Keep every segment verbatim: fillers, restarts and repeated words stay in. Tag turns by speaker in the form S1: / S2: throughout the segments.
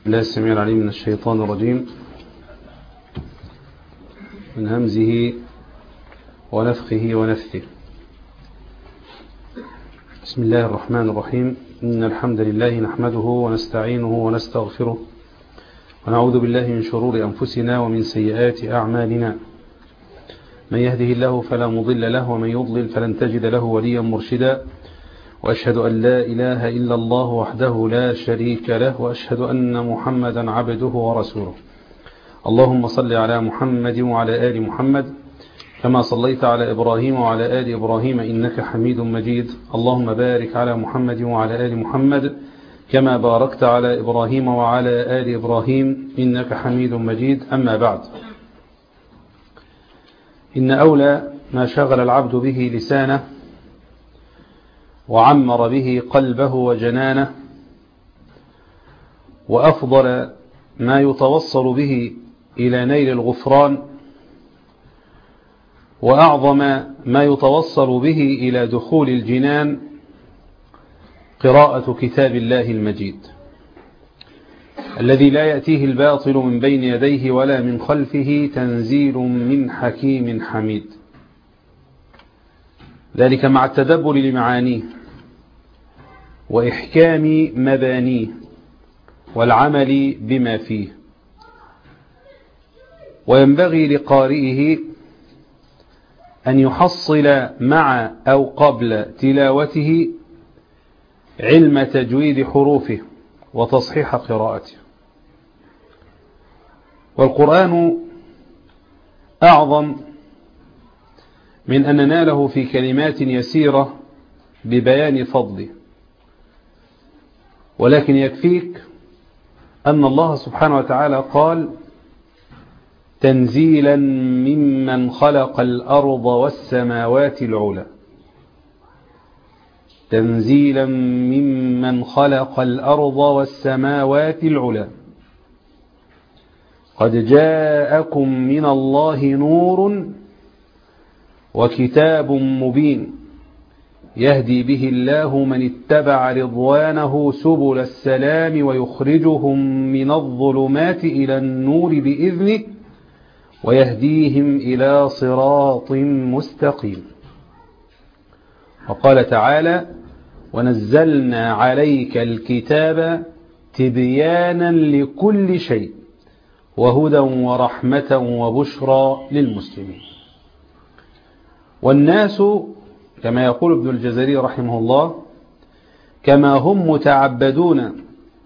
S1: الله السميع العليم من الشيطان الرجيم من همزه ونفخه ونفثه. بسم الله الرحمن الرحيم. إن الحمد لله نحمده ونستعينه ونستغفره ونعوذ بالله من شرور أنفسنا ومن سيئات أعمالنا. من يهده الله فلا مضل له ومن يضلل فلن تجد له وليا مرشدا، وأشهد أن لا إله إلا الله وحده لا شريك له، وأشهد أن محمدا عبده ورسوله. اللهم صل على محمد وعلى آل محمد كما صليت على إبراهيم وعلى آل إبراهيم إنك حميد مجيد. اللهم بارك على محمد وعلى آل محمد كما باركت على إبراهيم وعلى آل إبراهيم إنك حميد مجيد. أما بعد، إن أولى ما شغل العبد به لسانه وعمر به قلبه وجنانه، وأفضل ما يتوصل به إلى نيل الغفران، وأعظم ما يتوصل به إلى دخول الجنان، قراءة كتاب الله المجيد الذي لا يأتيه الباطل من بين يديه ولا من خلفه، تنزيل من حكيم حميد. ذلك مع التدبر لمعانيه وإحكام مبانيه والعمل بما فيه. وينبغي لقارئه أن يحصل مع أو قبل تلاوته علم تجويد حروفه وتصحيح قراءته. والقرآن أعظم من أن نناله في كلمات يسيرة ببيان فضله، ولكن يكفيك أن الله سبحانه وتعالى قال: تنزيلا ممن خلق الأرض والسماوات العلى. تنزيلا ممن خلق الأرض والسماوات العلى. قد جاءكم من الله نور وكتاب مبين يهدي به الله من اتبع رضوانه سبل السلام ويخرجهم من الظلمات إلى النور بإذنه ويهديهم إلى صراط مستقيم. وقال تعالى: ونزلنا عليك الكتاب تبيانا لكل شيء وهدى ورحمة وبشرى للمسلمين. والناس كما يقول ابن الجزري رحمه الله كما هم متعبدون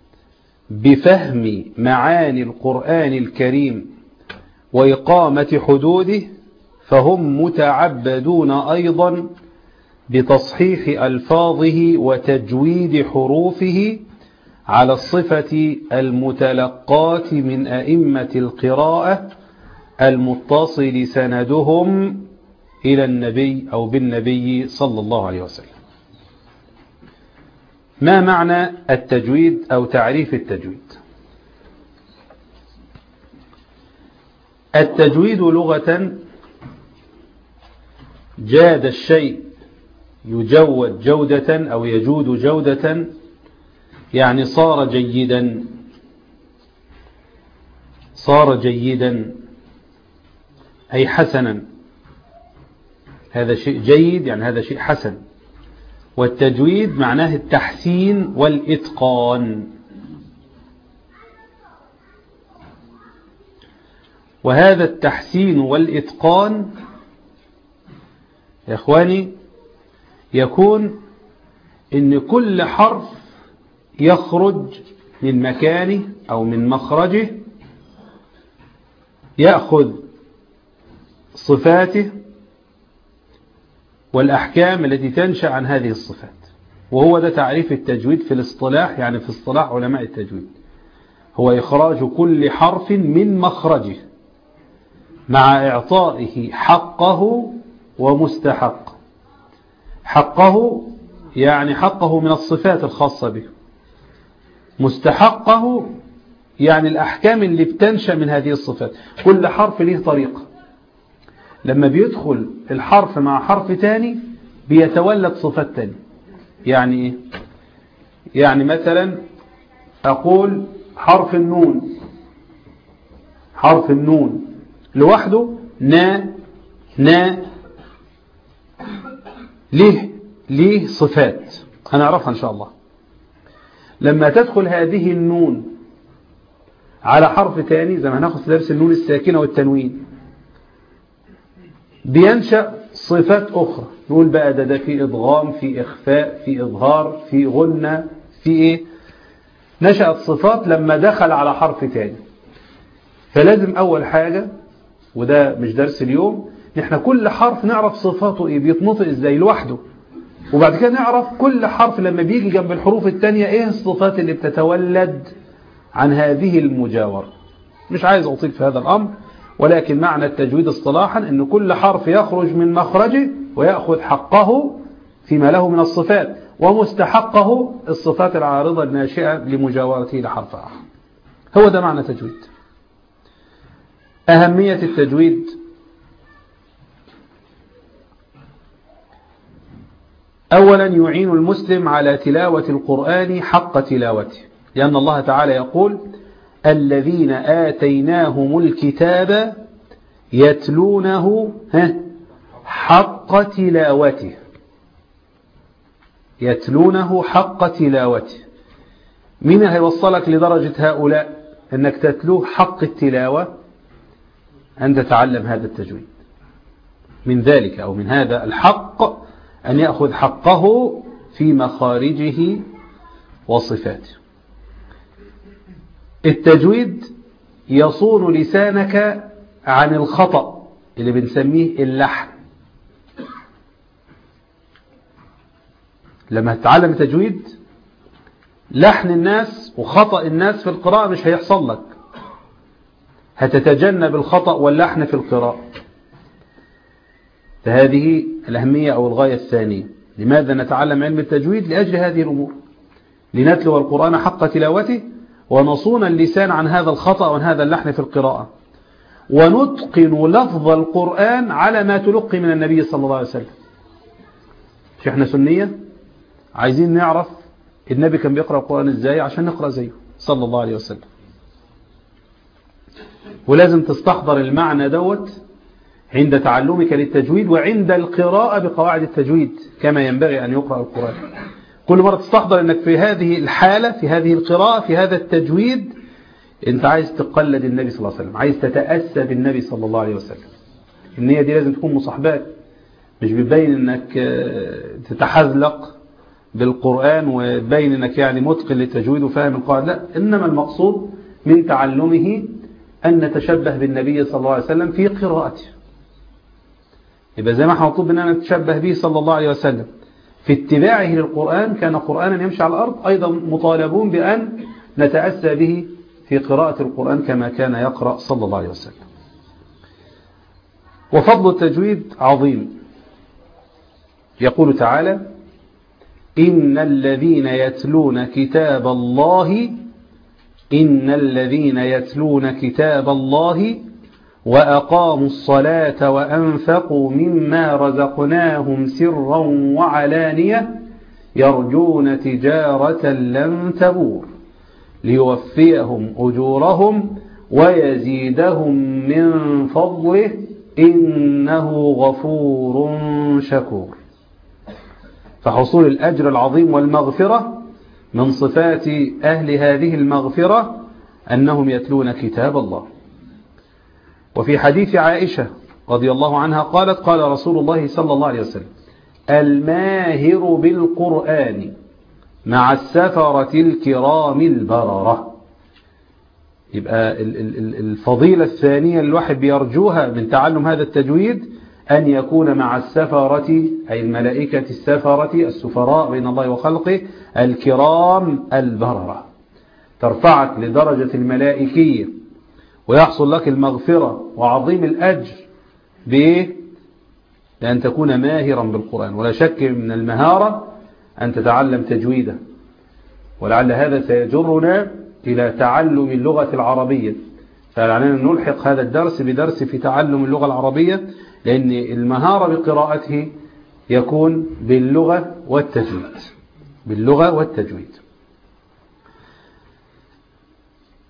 S1: بفهم معاني القرآن الكريم وإقامة حدوده، فهم متعبدون أيضا بتصحيح ألفاظه وتجويد حروفه على الصفة المتلقاة من أئمة القراءة المتصل سندهم إلى النبي أو بالنبي صلى الله عليه وسلم. ما معنى التجويد أو تعريف التجويد؟ التجويد لغة جاد الشيء يجود جودة أو يجود جودة، يعني صار جيدا. صار جيدا أي حسنا. هذا شيء جيد يعني هذا شيء حسن. والتجويد معناه التحسين والإتقان. وهذا التحسين والإتقان يا إخواني يكون إن كل حرف يخرج من مكانه أو من مخرجه يأخذ صفاته والأحكام التي تنشأ عن هذه الصفات. وهو ده تعريف التجويد في الاصطلاح، يعني في اصطلاح علماء التجويد، هو إخراج كل حرف من مخرجه مع إعطائه حقه ومستحق. حقه يعني حقه من الصفات الخاصة به، مستحقه يعني الأحكام اللي بتنشأ من هذه الصفات. كل حرف له طريقة، لما بيدخل الحرف مع حرف تاني بيتولد صفات تاني. يعني إيه؟ يعني مثلا أقول حرف النون، حرف النون لوحده نا نا ليه ليه صفات هنعرفها إن شاء الله. لما تدخل هذه النون على حرف تاني زي ما هناخد في درس النون الساكنة والتنوين بينشأ صفات أخرى. نقول بقى ده ده في إضغام، في إخفاء، في إظهار، في غنة، في إيه. نشأت صفات لما دخل على حرف تاني. فلازم أول حاجة، وده مش درس اليوم، نحن كل حرف نعرف صفاته إيه، بيتنطق إزاي لوحده، وبعد كده نعرف كل حرف لما بيجي جنب الحروف التانية إيه الصفات اللي بتتولد عن هذه المجاورة. مش عايز أطيل في هذا الأمر، ولكن معنى التجويد اصطلاحا أن كل حرف يخرج من مخرجه ويأخذ حقه فيما له من الصفات، ومستحقه الصفات العارضة الناشئة لمجاورته لحرف آخر. هو ده معنى تجويد. أهمية التجويد: أولا يعين المسلم على تلاوة القرآن حق تلاوته، لأن الله تعالى يقول: الذين آتيناهم الكتاب يتلونه حق تلاوته، يتلونه حق تلاوته. مين هيوصلك لدرجة هؤلاء أنك تتلوه حق التلاوة؟ أن تتعلم هذا التجويد. من ذلك أو من هذا الحق أن يأخذ حقه في مخارجه وصفاته. التجويد يصون لسانك عن الخطأ اللي بنسميه اللحن. لما تتعلم التجويد لحن الناس وخطأ الناس في القراءة مش هيحصل لك، هتتجنب الخطأ واللحن في القراءة. فهذه الأهمية أو الغاية الثانية. لماذا نتعلم علم التجويد؟ لأجل هذه الأمور، لنتلو القرآن حق تلاوته ونصون اللسان عن هذا الخطأ وعن هذا اللحن في القراءة، ونتقن لفظ القرآن على ما تلقي من النبي صلى الله عليه وسلم. مش احنا سنية عايزين نعرف النبي كان بيقرأ القرآن ازاي عشان نقرأ زيه صلى الله عليه وسلم، ولازم تستحضر المعنى دوت عند تعلمك للتجويد وعند القراءة بقواعد التجويد كما ينبغي أن يقرأ القرآن. كل مرة تستحضر أنك في هذه الحالة، في هذه القراءة، في هذا التجويد، أنت عايز تقلد النبي صلى الله عليه وسلم، عايز تتأسى بالنبي صلى الله عليه وسلم. النية دي لازم تكون مصاحباك، مش بتبين أنك تتحذلق بالقرآن وتبين أنك يعني متقن للتجويد وفاهم القواعد، لا، إنما المقصود من تعلمه أن نتشبه بالنبي صلى الله عليه وسلم في قراءته. يبقى زي ما احنا مطلوب أننا نتشبه به صلى الله عليه وسلم في اتباعه للقرآن، كان قرآنا يمشي على الأرض، أيضا مطالبون بأن نتأسى به في قراءة القرآن كما كان يقرأ صلى الله عليه وسلم. وفضل التجويد عظيم. يقول تعالى: إن الذين يتلون كتاب الله إن الذين يتلون كتاب الله وأقاموا الصلاة وأنفقوا مما رزقناهم سرا وعلانية يرجون تجارة لن تبور ليوفيهم أجورهم ويزيدهم من فضله إنه غفور شكور. فحصول الأجر العظيم والمغفرة من صفات أهل هذه المغفرة أنهم يتلون كتاب الله. وفي حديث عائشة رضي الله عنها قالت: قال رسول الله صلى الله عليه وسلم: الماهر بالقرآن مع السفرة الكرام البررة. يبقى الفضيلة الثانية الواحد بيرجوها من تعلم هذا التجويد أن يكون مع السفرة، أي الملائكة السفرة السفراء بين الله وخلقه الكرام البررة، ترفعك لدرجة الملائكية ويحصل لك المغفرة وعظيم الأجر بإيه؟ لأن تكون ماهرا بالقرآن. ولا شك من المهارة أن تتعلم تجويده، ولعل هذا سيجرنا إلى تعلم اللغة العربية، فلعلنا نلحق هذا الدرس بدرس في تعلم اللغة العربية، لأن المهارة بقراءته يكون باللغة والتجويد، باللغة والتجويد.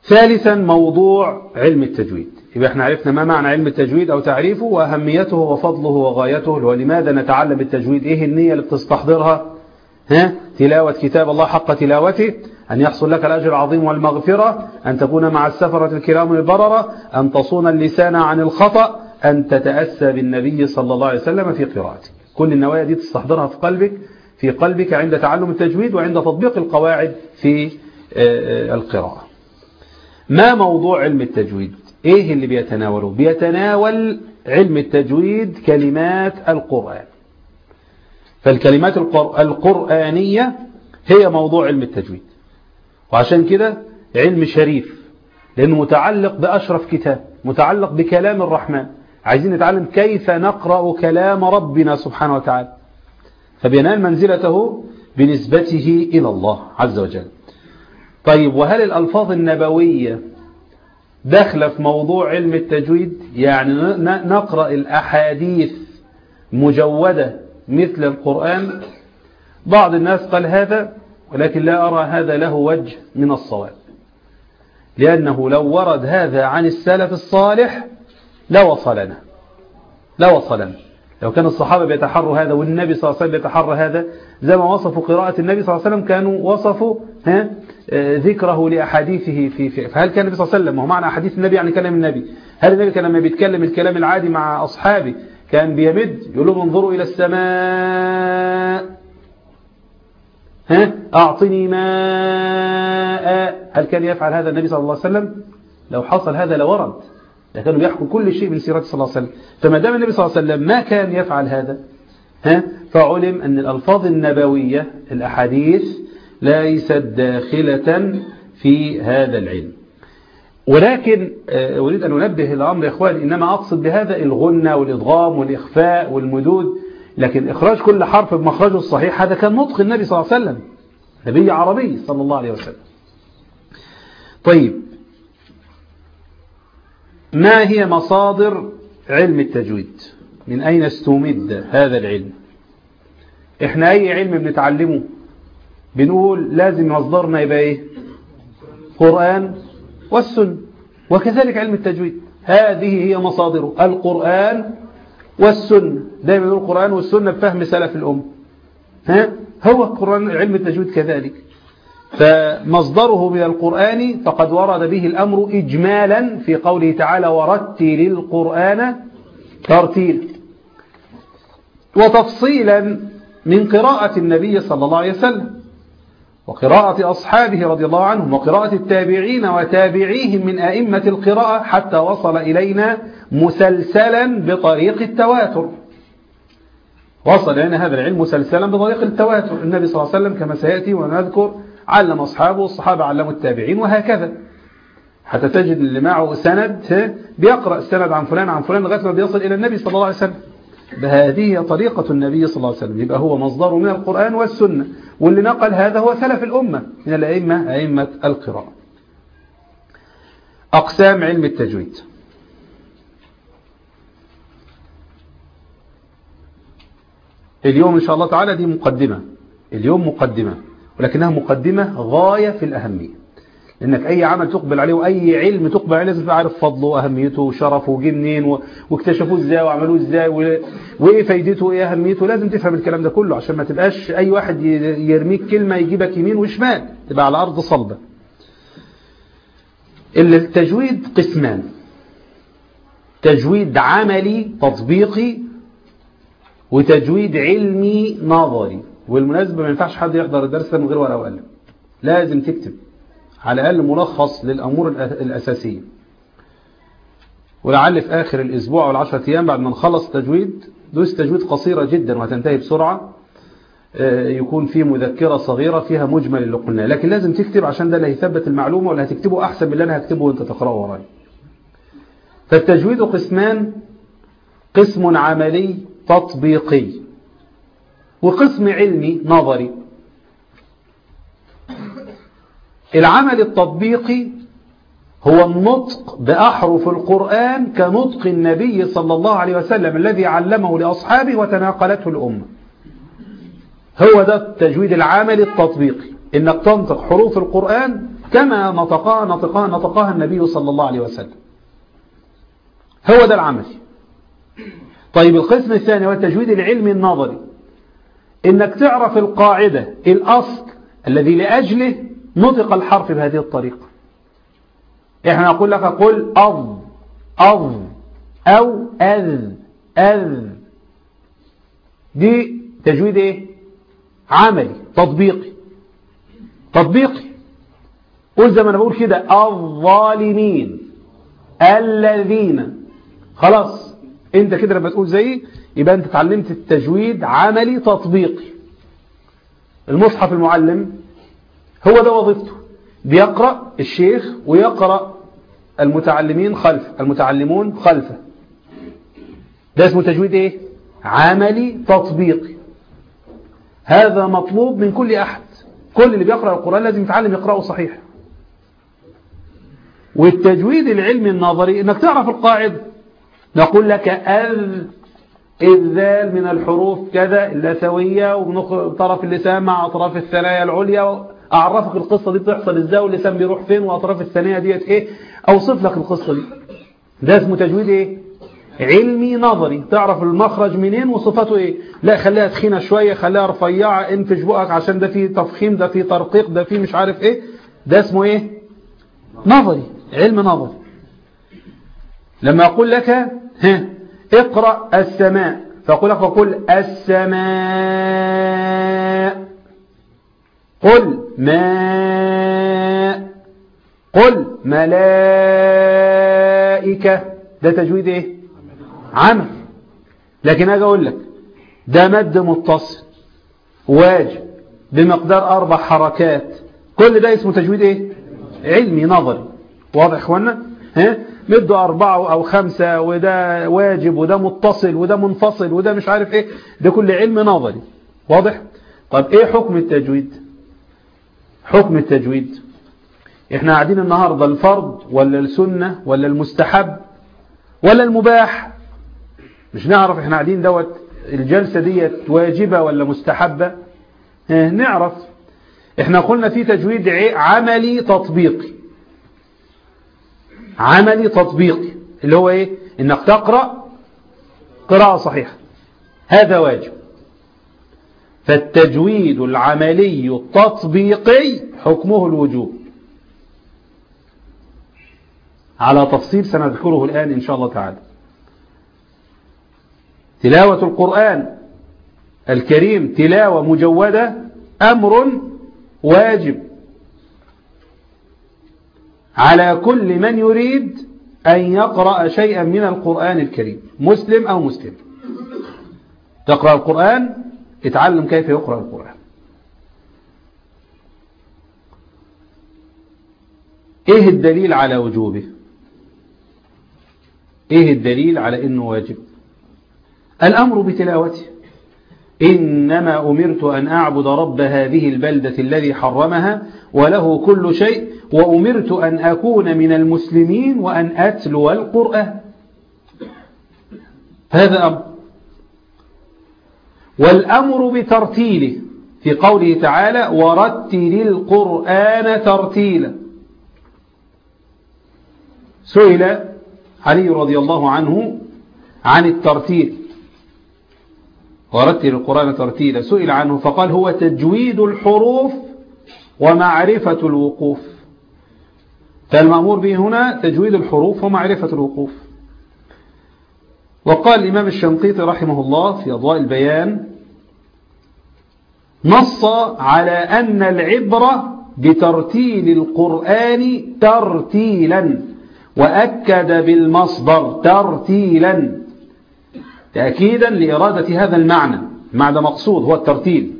S1: ثالثا موضوع علم التجويد. يبقى احنا عرفنا ما معنى علم التجويد أو تعريفه وأهميته وفضله وغايته، ولماذا نتعلم التجويد، ايه النية اللي بتستحضرها، ها؟ تلاوة كتاب الله حق تلاوته، أن يحصل لك الأجر العظيم والمغفرة، أن تكون مع السفرة الكرام البررة، أن تصون اللسان عن الخطأ، أن تتأسى بالنبي صلى الله عليه وسلم في قراءته. كل النوايا دي تستحضرها في قلبك في قلبك عند تعلم التجويد وعند تطبيق القواعد في القراءة. ما موضوع علم التجويد؟ ايه اللي بيتناوله؟ بيتناول علم التجويد كلمات القرآن. فالكلمات القرآنية هي موضوع علم التجويد، وعشان كده علم شريف لأنه متعلق بأشرف كتاب، متعلق بكلام الرحمن. عايزين نتعلم كيف نقرأ كلام ربنا سبحانه وتعالى، فبينال منزلته بنسبته إلى الله عز وجل. طيب، وهل الألفاظ النبوية داخلة في موضوع علم التجويد؟ يعني نقرأ الأحاديث مجودة مثل القرآن؟ بعض الناس قال هذا، ولكن لا أرى هذا له وجه من الصواب، لأنه لو ورد هذا عن السلف الصالح لوصلنا لوصلنا لو كان الصحابة بيتحروا هذا والنبي صلى الله عليه وسلم بيتحرى هذا، زي ما وصفوا قراءة النبي صلى الله عليه وسلم كانوا وصفوا ها ذكره لأحاديثه في, في فهل كان النبي صلى الله عليه وسلم، وهو معنى أحاديث النبي يعني كلام النبي، هل النبي كان لما بيتكلم الكلام العادي مع أصحابه كان بيمد يقول لهم انظروا إلى السماء، ها أعطني ماء، هل كان يفعل هذا النبي صلى الله عليه وسلم؟ لو حصل هذا لورد، كانوا بيحكوا كل شيء من سيرته صلى الله عليه وسلم. فما دام النبي صلى الله عليه وسلم ما كان يفعل هذا، ها فعلم أن الألفاظ النبوية الأحاديث ليست داخلة في هذا العلم. ولكن أريد أن أنبه الأمر يا إخواني، إنما أقصد بهذا الغنة والإضغام والإخفاء والمدود، لكن إخراج كل حرف بمخرجه الصحيح هذا كان نطق النبي صلى الله عليه وسلم، نبي عربي صلى الله عليه وسلم. طيب، ما هي مصادر علم التجويد؟ من أين استمد هذا العلم؟ إحنا أي علم بنتعلمه بنقول لازم مصدرنا يبقى إيه؟ قرآن والسنة، وكذلك علم التجويد هذه هي مصادره، القرآن والسنة. دايما نقول القرآن والسنة بفهم سلف الأمة، ها هو القرآن علم التجويد كذلك. فمصدره من القرآن فقد ورد به الأمر إجمالا في قوله تعالى ورتل القرآن ترتيلا، وتفصيلا من قراءة النبي صلى الله عليه وسلم وقراءة أصحابه رضي الله عنهم وقراءة التابعين وتابعيهم من أئمة القراءة حتى وصل إلينا مسلسلا بطريق التواتر. وصل إلينا هذا العلم مسلسلا بطريق التواتر، النبي صلى الله عليه وسلم كما سيأتي ونذكر علم أصحابه والصحابة علموا التابعين وهكذا، حتى تجد اللي معه سند بيقرأ السند عن فلان عن فلان لغاية ما بيصل إلى النبي صلى الله عليه وسلم. بهذه طريقة النبي صلى الله عليه وسلم، يبقى هو مصدره من القرآن والسنة، واللي نقل هذا هو سلف الأمة من الأئمة أئمة القراءة. أقسام علم التجويد. اليوم إن شاء الله تعالى دي مقدمة، اليوم مقدمة، ولكنها مقدمة غاية في الأهمية، لأنك أي عمل تقبل عليه وأي علم تقبل عليه لازم تعرف فضله وأهميته وشرفه وجه منين واكتشفوه إزاي وعملوه إزاي وإيه فايدته وإيه أهميته. لازم تفهم الكلام ده كله عشان ما تبقاش أي واحد يرميك كلمة يجيبك يمين وشمال، تبقى على أرض صلبة. التجويد قسمان: تجويد عملي تطبيقي، وتجويد علمي نظري. والمناسبة ما ينفعش حد يحضر الدرس من غير ورقة وقلم، لازم تكتب على الأقل ملخص للأمور الأساسية. ولعل في آخر الأسبوع أو العشرة أيام بعد ما نخلص التجويد، دروس تجويد قصيرة جدا وهتنتهي بسرعة، يكون في مذكرة صغيرة فيها مجمل اللي قلناه، لكن لازم تكتب عشان ده اللي هيثبت المعلومة، واللي هتكتبه أحسن من اللي أنا هكتبه وأنت تقرأه وراي. فالتجويد قسمان: قسم عملي تطبيقي، وقسم علمي نظري. العمل التطبيقي هو النطق بأحرف القرآن كنطق النبي صلى الله عليه وسلم الذي علمه لأصحابه وتناقلته الأمة. هو ده التجويد العملي التطبيقي، إنك تنطق حروف القرآن كما نطقها نطقها نطقها النبي صلى الله عليه وسلم. هو ده العمل. طيب القسم الثاني هو التجويد العلمي النظري، إنك تعرف القاعدة الأصل الذي لأجله نطق الحرف بهذه الطريقة. إحنا نقول لك قل أض أض أو أذ أذ، دي تجويد إيه؟ عملي تطبيقي تطبيقي. قل زي ما أنا بقول كده الظالمين الذين، خلاص انت كده لما تقول زي يبقى انت اتعلمت التجويد عملي تطبيقي. المصحف المعلم هو ده وظيفته، بيقرأ الشيخ ويقرأ المتعلمين خلف المتعلمون خلفه. ده اسمه تجويد ايه؟ عملي تطبيقي. هذا مطلوب من كل احد، كل اللي بيقرأ القرآن لازم يتعلم يقرأه صحيح. والتجويد العلمي النظري انك تعرف القاعدة. نقول لك ال الذال من الحروف كذا اللثوية وطرف اللسان مع أطراف الثنايا العليا، أعرفك القصة دي بتحصل إزاي واللسان بيروح فين وأطراف الثنايا ديت إيه، أوصف لك القصة دي. ده اسمه تجويد إيه؟ علمي نظري، تعرف المخرج منين وصفاته إيه. لا خليها تخينة شوية، خليها رفيعة، انفش بقك عشان ده فيه تفخيم، ده فيه ترقيق، ده فيه مش عارف إيه. ده اسمه إيه؟ نظري، علم نظري. لما أقول لك ها اقرأ السماء، فأقول لك وقل السماء، قل ماء، قل ملائكة، ده تجويد ايه؟ عمل. لكن اجي اقول لك ده مد متصل واجب بمقدار اربع حركات، كل ده اسمه تجويد ايه؟ علمي نظري. واضح يا اخوانا؟ ها مده أربعة أو خمسة، وده واجب وده متصل وده منفصل وده مش عارف إيه، ده كل علم نظري. واضح؟ طب إيه حكم التجويد؟ حكم التجويد إحنا قاعدين النهاردة الفرض ولا السنة ولا المستحب ولا المباح؟ مش نعرف إحنا قاعدين دوت الجلسة ديت واجبة ولا مستحبة؟ اه نعرف. إحنا قلنا في تجويد عملي تطبيقي. عملي تطبيقي اللي هو ايه؟ انك تقرأ قراءة صحيحة، هذا واجب. فالتجويد العملي التطبيقي حكمه الوجوب على تفصيل سنذكره الآن إن شاء الله تعالى. تلاوة القرآن الكريم تلاوة مجودة أمر واجب على كل من يريد أن يقرأ شيئا من القرآن الكريم، مسلم أو مسلم. تقرأ القرآن اتعلم كيف يقرأ القرآن. ايه الدليل على وجوبه؟ ايه الدليل على انه واجب؟ الامر بتلاوته. انما امرت ان اعبد رب هذه البلدة الذي حرمها وله كل شيء وامرت ان اكون من المسلمين وان اتلو القرآن. هذا امر. والامر بترتيله في قوله تعالى ورتل القرآن ترتيلا. سئل علي رضي الله عنه عن الترتيل، ورتل القرآن ترتيلا، سئل عنه فقال هو تجويد الحروف ومعرفة الوقوف. فالمأمور به هنا تجويد الحروف ومعرفة الوقوف. وقال الإمام الشنقيطي رحمه الله في أضواء البيان نص على أن العبرة بترتيل القرآن ترتيلا، وأكد بالمصدر ترتيلا تأكيدا لإرادة هذا المعنى. المعنى مقصود هو الترتيل.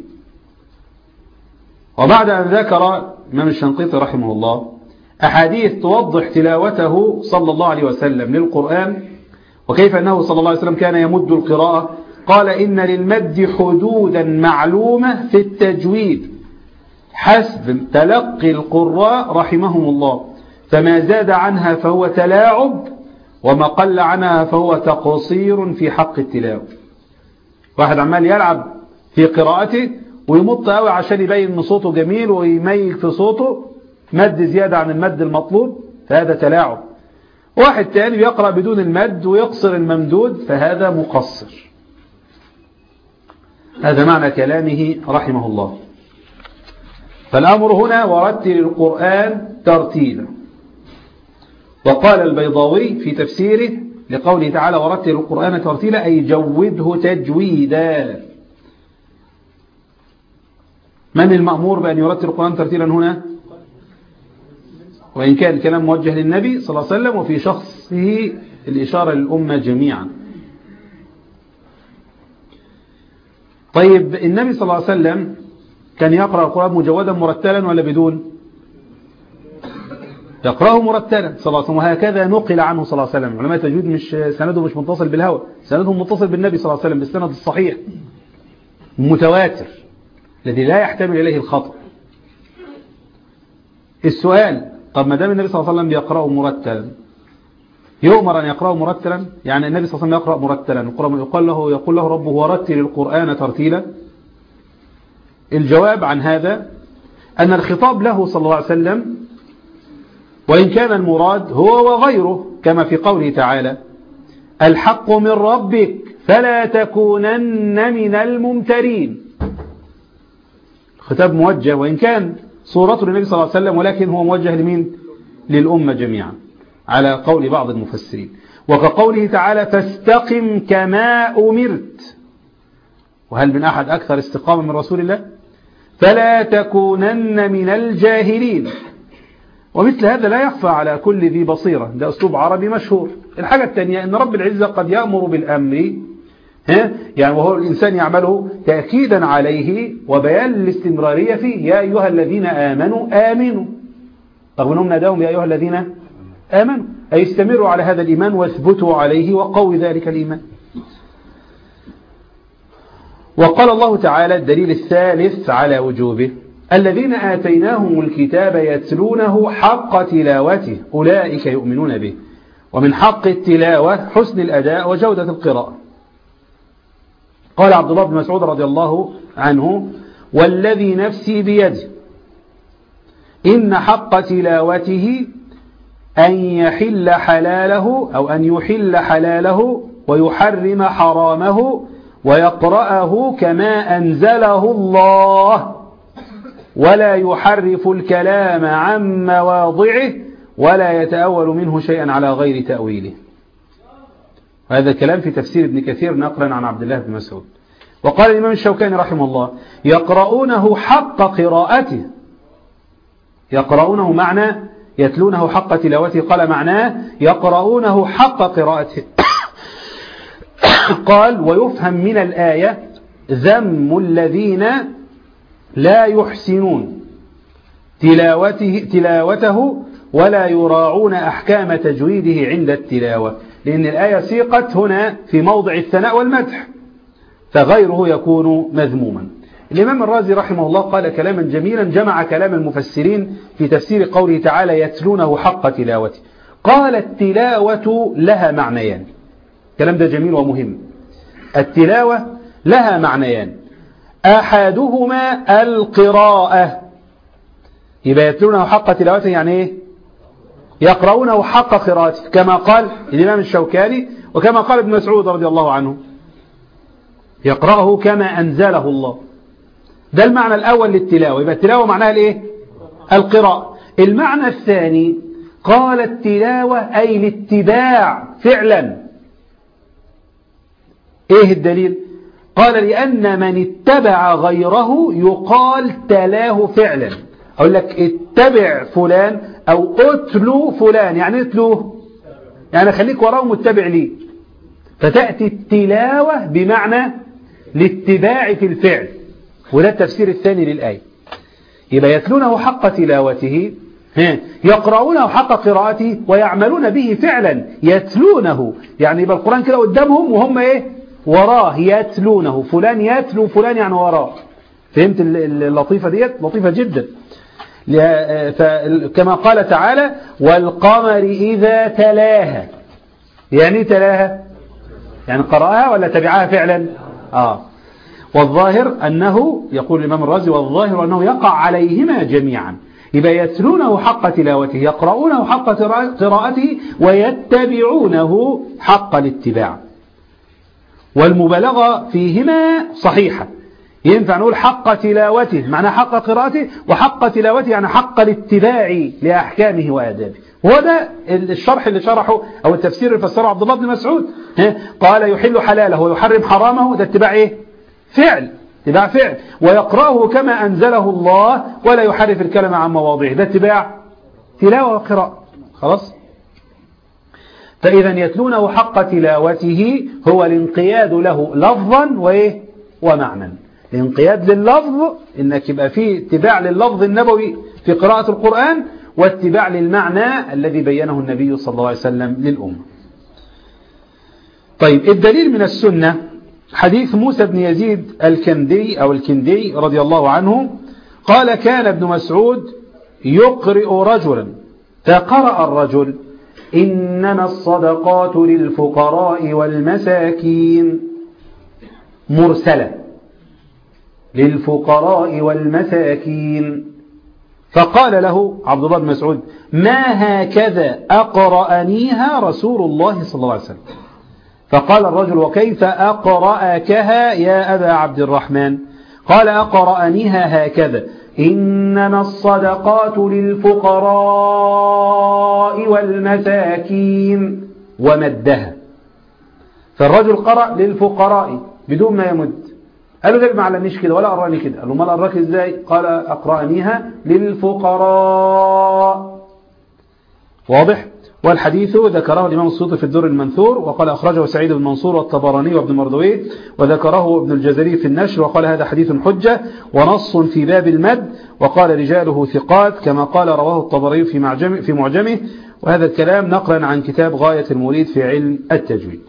S1: وبعد أن ذكر الإمام الشنقيطي رحمه الله أحاديث توضح تلاوته صلى الله عليه وسلم للقرآن وكيف أنه صلى الله عليه وسلم كان يمد القراءة، قال إن للمد حدودا معلومة في التجويد حسب تلقي القراء رحمهم الله، فما زاد عنها فهو تلاعب وما قل عنها فهو تقصير في حق التلاوة. واحد عمال يلعب في قراءته ويمط قوي عشان يبين ان صوته جميل ويميل في صوته، مد زيادة عن المد المطلوب فهذا تلاعب. واحد تاني بيقرأ بدون المد ويقصر الممدود فهذا مقصر. هذا معنى كلامه رحمه الله. فالأمر هنا ورتل القرآن ترتيلا. وقال البيضاوي في تفسيره لقوله تعالى ورتل القرآن ترتيلا أي جوده تجويدا. من المأمور بأن يرتل القرآن ترتيلا هنا؟ وإن كان الكلام موجه للنبي صلى الله عليه وسلم وفي شخصه الإشارة للأمة جميعا. طيب النبي صلى الله عليه وسلم كان يقرأ القرآن مجودا مرتلا ولا بدون؟ يقرأه مرتلا صلى الله عليه وسلم، وهكذا نقل عنه صلى الله عليه وسلم. علماء التجويد مش سنده مش متصل بالهوى، سنده متصل بالنبي صلى الله عليه وسلم بالسند الصحيح متواتر الذي لا يحتمل إليه الخطأ. السؤال: طب ما دام النبي صلى الله عليه وسلم يقرأه مرتلا يؤمر أن يقرأه مرتلا؟ يعني النبي صلى الله عليه وسلم يقرأ مرتلا يقول له يقول له ربه ورتل القرآن ترتيلا؟ الجواب عن هذا أن الخطاب له صلى الله عليه وسلم، وإن كان المراد هو وغيره كما في قوله تعالى الحق من ربك فلا تكونن من الممترين. خطاب موجه وإن كان صورته للنبي صلى الله عليه وسلم، ولكن هو موجه لمين؟ للأمة جميعا على قول بعض المفسرين. وكقوله تعالى فاستقم كما أمرت، وهل من أحد أكثر استقامة من رسول الله؟ فلا تكونن من الجاهلين. ومثل هذا لا يخفى على كل ذي بصيرة، ده أسلوب عربي مشهور. الحاجة الثانية أن رب العزة قد يأمر بالأمر ها يعني وهو الإنسان يعمله تأكيدا عليه وبيان الاستمرارية فيه. يا أيها الذين آمنوا آمنوا، رغم أنهم ناداهم يا أيها الذين آمنوا أي استمروا على هذا الإيمان واثبتوا عليه وقوي ذلك الإيمان. وقال الله تعالى الدليل الثالث على وجوبه الذين آتيناهم الكتاب يتلونه حق تلاوته أولئك يؤمنون به. ومن حق التلاوة حسن الأداء وجودة القراءة. قال عبد الله بن مسعود رضي الله عنه والذي نفسي بيده إن حق تلاوته أن يحل حلاله أو أن يحل حلاله ويحرم حرامه ويقرأه كما أنزله الله ولا يحرف الكلام عن مواضعه ولا يتأول منه شيئا على غير تأويله. هذا الكلام في تفسير ابن كثير نقلا عن عبد الله بن مسعود. وقال الإمام الشوكاني رحمه الله يقرؤونه حق قراءته. يقرؤونه معنى يتلونه حق تلاوته، قال معناه يقرؤونه حق قراءته. قال ويفهم من الآية ذم الذين لا يحسنون تلاوته, تلاوته ولا يراعون أحكام تجويده عند التلاوة، لأن الآية سيقت هنا في موضع الثناء والمدح فغيره يكون مذموما. الإمام الرازي رحمه الله قال كلاما جميلا جمع كلام المفسرين في تفسير قوله تعالى يتلونه حق تلاوته. قال التلاوة لها معنيان، الكلام ده جميل ومهم. التلاوة لها معنيان، أحدهما القراءة، يبقى يتلونه حق تلاوته يعني إيه؟ يقرؤونه حق قراءته كما قال الإمام الشوكاني وكما قال ابن مسعود رضي الله عنه يقرأه كما أنزله الله. ده المعنى الأول للتلاوة، يبقى التلاوة معناها الإيه؟ القراءة. المعنى الثاني قال التلاوة أي الاتباع فعلا. إيه الدليل؟ قال لأن من اتبع غيره يقال تلاه فعلا. أقول لك اتبع فلان أو اتلو فلان، يعني اتلوه يعني خليك وراه متبع ليه. فتأتي التلاوة بمعنى الاتباع في الفعل، وده التفسير الثاني للآية. يبقى يتلونه حق تلاوته يقرؤونه حق قراءته ويعملون به فعلا. يتلونه يعني يبقى القرآن كده قدامهم وهم ايه؟ وراه يتلونه. فلان يتلو فلان يعني وراه. فهمت اللطيفة ديت؟ لطيفة جدا. كما قال تعالى والقمر إذا تلاها، يعني تلاها يعني قرأها ولا تبعها فعلا؟ آه. والظاهر أنه يقول الإمام الرازي والظاهر أنه يقع عليهما جميعا، يبقى يتلونه حق تلاوته، يقرؤونه حق قراءته، ويتبعونه حق الاتباع. والمبالغة فيهما صحيحة. ينفع نقول حق تلاوته معنى حق قراءته، وحق تلاوته يعني حق الاتباع لأحكامه وآدابه. وهذا الشرح اللي شرحه أو التفسير اللي فسره عبد الله بن مسعود، قال يحل حلاله ويحرم حرامه، ده اتباع إيه؟ فعل، اتباع فعل. ويقرأه كما أنزله الله ولا يحرف الكلمة عن مواضعه، ده اتباع تلاوة وقراءة. خلاص. فإذا يتلونه حق تلاوته هو الانقياد له لفظا وإيه؟ ومعنى. الانقياد لللفظ إنك يبقى فيه اتباع لللفظ النبوي في قراءة القرآن، واتباع للمعنى الذي بينه النبي صلى الله عليه وسلم للأمة. طيب، الدليل من السنة حديث موسى بن يزيد الكندي أو الكندي رضي الله عنه قال كان ابن مسعود يقرئ رجلا، فقرأ الرجل إنما الصدقات للفقراء والمساكين، مرسلة للفقراء والمساكين. فقال له عبد الله بن مسعود ما هكذا أقرأنيها رسول الله صلى الله عليه وسلم. فقال الرجل وكيف أقرأكها يا أبا عبد الرحمن؟ قال أقرأنيها هكذا إنما الصدقات للفقراء والمساكين ومدها. فالرجل قرأ للفقراء بدون ما يمد. قال له ده ما علمنيش كده ولا قرأني كده. قال له ما قرأك ازاي؟ قال أقرأنيها للفقراء. واضح؟ والحديث ذكره الإمام السيوطي في الدر المنثور، وقال أخرجه سعيد بن منصور والطبراني وابن مردويه، وذكره ابن الجزري في النشر، وقال هذا حديث حجة ونص في باب المد، وقال رجاله ثقات كما قال رواه الطبري في معجمه, في معجمه. وهذا الكلام نقلا عن كتاب غاية المريد في علم التجويد.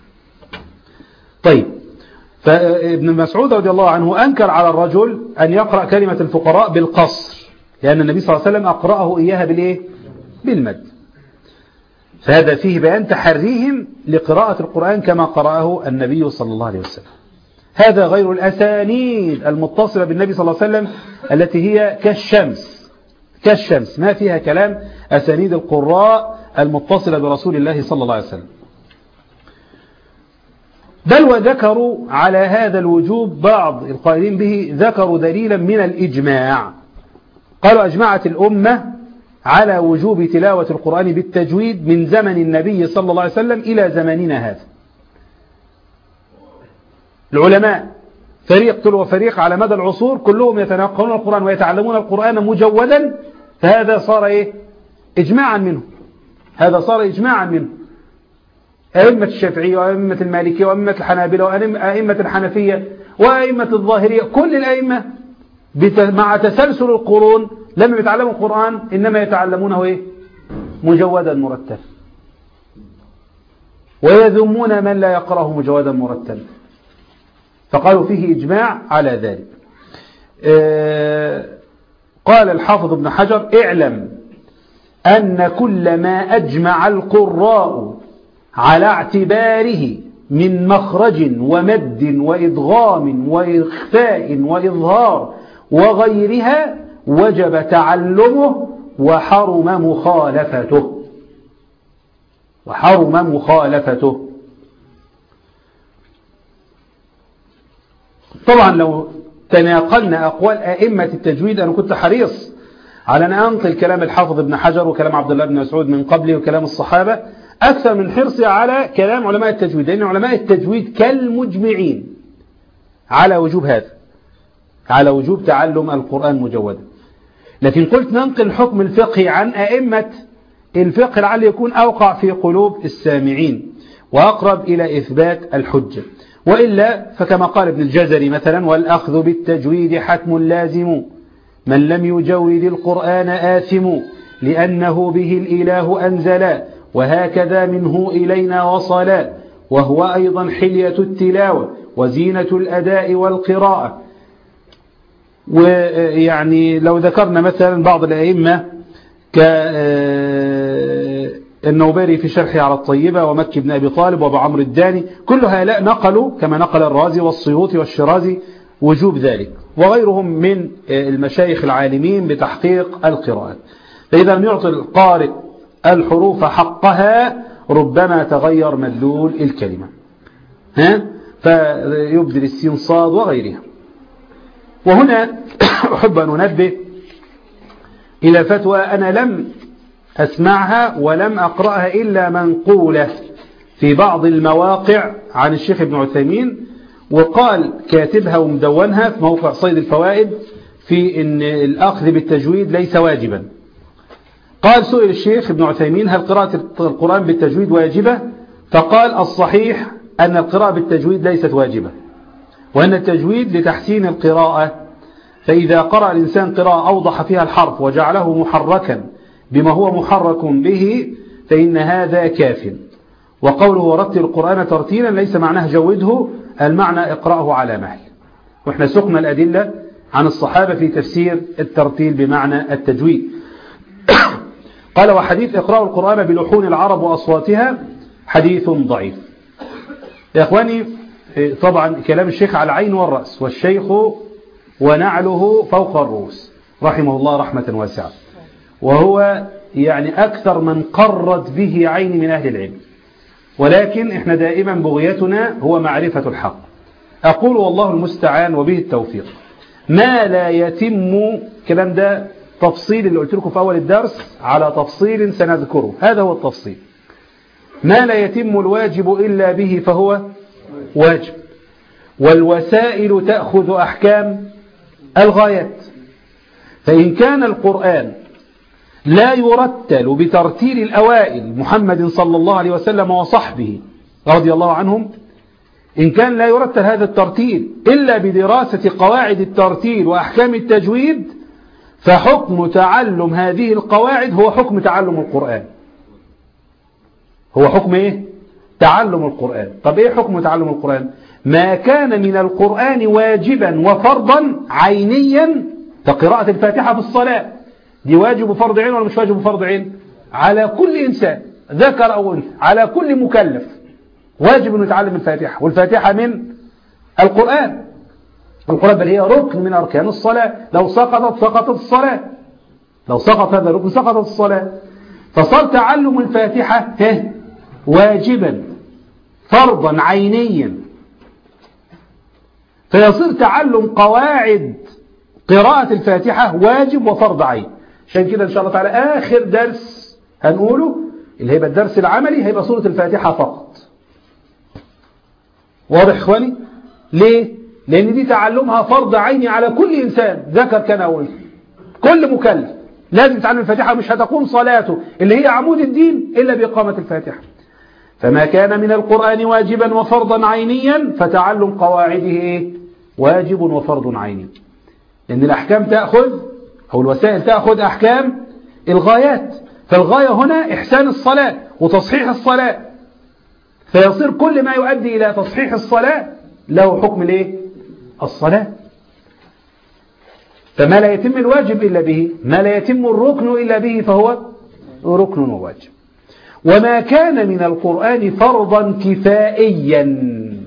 S1: طيب، فابن مسعود رضي الله عنه أنكر على الرجل أن يقرأ كلمة الفقراء بالقصر، لأن النبي صلى الله عليه وسلم أقرأه إياها بالإيه؟ بالمد. فهذا فيه بيان تحريهم لقراءة القرآن كما قرأه النبي صلى الله عليه وسلم. هذا غير الأسانيد المتصلة بالنبي صلى الله عليه وسلم التي هي كالشمس كالشمس ما فيها كلام أسانيد القراء المتصلة برسول الله صلى الله عليه وسلم. بل وذكروا على هذا الوجوب بعض القائلين به ذكروا دليلا من الإجماع. قالوا أجمعت الأمة على وجوب تلاوة القرآن بالتجويد من زمن النبي صلى الله عليه وسلم إلى زماننا هذا. العلماء فريق تلو فريق على مدى العصور كلهم يتنقلون القرآن ويتعلمون القرآن مجودا، فهذا صار إيه؟ إجماعا منه. هذا صار إجماعا منه. أئمة الشافعية وأئمة المالكية وأئمة الحنابلة وأئمة الحنفية وأئمة الظاهرية، كل الأئمة مع تسلسل القرون لم يتعلموا القرآن إنما يتعلمونه إيه؟ مجودا مرتبا، ويذمون من لا يقرأه مجودا مرتبا. فقالوا فيه إجماع على ذلك. قال الحافظ ابن حجر اعلم أن كل ما أجمع القراء على اعتباره من مخرج ومد وإدغام وإخفاء وإظهار وغيرها وجب تعلمه وحرم مخالفته وحرم مخالفته. طبعا لو تناقلنا أقوال أئمة التجويد، أنا كنت حريص على أن أنقل كلام الحافظ ابن حجر وكلام عبد الله بن مسعود من قبله وكلام الصحابة أكثر من حرصي على كلام علماء التجويد، لأن علماء التجويد كالمجمعين على وجوب هذا، على وجوب تعلم القرآن مجودا. لكن قلت ننقل الحكم الفقهي عن أئمة الفقه لعل يكون أوقع في قلوب السامعين وأقرب إلى إثبات الحجة. وإلا فكما قال ابن الجزري مثلا والأخذ بالتجويد حتم لازم من لم يجود القرآن آثم لأنه به الإله أنزلا وهكذا منه إلينا وصلا وهو أيضا حلية التلاوة وزينة الأداء والقراءة. ويعني لو ذكرنا مثلا بعض الأئمة كالنوبري في شرحه على الطيبة ومكي بن أبي طالب وابو عمرو الداني، كل هؤلاء نقلوا كما نقل الرازي والسيوطي والشرازي وجوب ذلك، وغيرهم من المشايخ العالمين بتحقيق القراءات. فإذا لم يعطي القارئ الحروف حقها ربما تغير مدلول الكلمة، ها فيبدل السين صاد وغيرها. وهنا أحب أن أنبه إلى فتوى أنا لم أسمعها ولم أقرأها إلا منقولة في بعض المواقع عن الشيخ ابن عثيمين، وقال كاتبها ومدونها في موقع صيد الفوائد في إن الأخذ بالتجويد ليس واجبا. قال سئل الشيخ ابن عثيمين هل قراءة القرآن بالتجويد واجبة؟ فقال الصحيح أن القراءة بالتجويد ليست واجبة، وأن التجويد لتحسين القراءة، فإذا قرأ الإنسان قراءة أوضح فيها الحرف وجعله محركا بما هو محرك به فإن هذا كاف. وقوله ورتل القرآن ترتيلا ليس معناه جوده، المعنى اقرأه على مهل. وإحنا سقنا الأدلة عن الصحابة في تفسير الترتيل بمعنى التجويد. قال وحديث اقرأوا القرآن بلحون العرب وأصواتها حديث ضعيف. يا أخواني طبعا كلام الشيخ على العين والرأس، والشيخ ونعله فوق الرؤوس رحمه الله رحمة واسعة، وهو يعني أكثر من قرت به عين من أهل العلم، ولكن إحنا دائما بغيتنا هو معرفة الحق. أقول والله المستعان وبه التوفيق. ما لا يتم كلام ده تفصيل اللي قلت لكم في أول الدرس على تفصيل سنذكره، هذا هو التفصيل. ما لا يتم الواجب إلا به فهو واجب، والوسائل تأخذ أحكام الغايات. فإن كان القرآن لا يرتل بترتيل الأوائل محمد صلى الله عليه وسلم وصحبه رضي الله عنهم، إن كان لا يرتل هذا الترتيل إلا بدراسة قواعد الترتيل وأحكام التجويد، فحكم تعلم هذه القواعد هو حكم تعلم القرآن. هو حكم إيه؟ تعلم القرآن. طب إيه حكم تعلم القرآن؟ ما كان من القرآن واجبا وفرضا عينيا كقراءة الفاتحة في الصلاة، دي واجب وفرض عين ولا مش واجب وفرض عين؟ على كل إنسان ذكر أو أنثى، على كل مكلف واجب أن يتعلم الفاتحة، والفاتحة من القرآن. القرآن بل هي ركن من أركان الصلاة، لو سقطت سقطت الصلاة، لو سقط هذا الركن سقطت الصلاة. فصار تعلم الفاتحة واجبا فرضا عينيا، فيصير تعلم قواعد قراءة الفاتحة واجب وفرض عين. عشان كده إن شاء الله تعالى آخر درس هنقوله اللي هيبقى الدرس العملي هيبقى سورة الفاتحة فقط. واضح إخواني؟ ليه؟ لأن دي تعلمها فرض عيني على كل إنسان ذكر كان أو أنثى، كل مكلف لازم يتعلم الفاتحة، مش هتقوم صلاته اللي هي عمود الدين إلا بإقامة الفاتحة. فما كان من القرآن واجبا وفرضا عينيا فتعلم قواعده واجب وفرض عيني، لأن الأحكام تأخذ أو الوسائل تأخذ أحكام الغايات. فالغاية هنا إحسان الصلاة وتصحيح الصلاة، فيصير كل ما يؤدي إلى تصحيح الصلاة له حكم الايه؟ الصلاة. فما لا يتم الواجب إلا به، ما لا يتم الركن إلا به فهو ركن وواجب. وما كان من القرآن فرضا كفائيا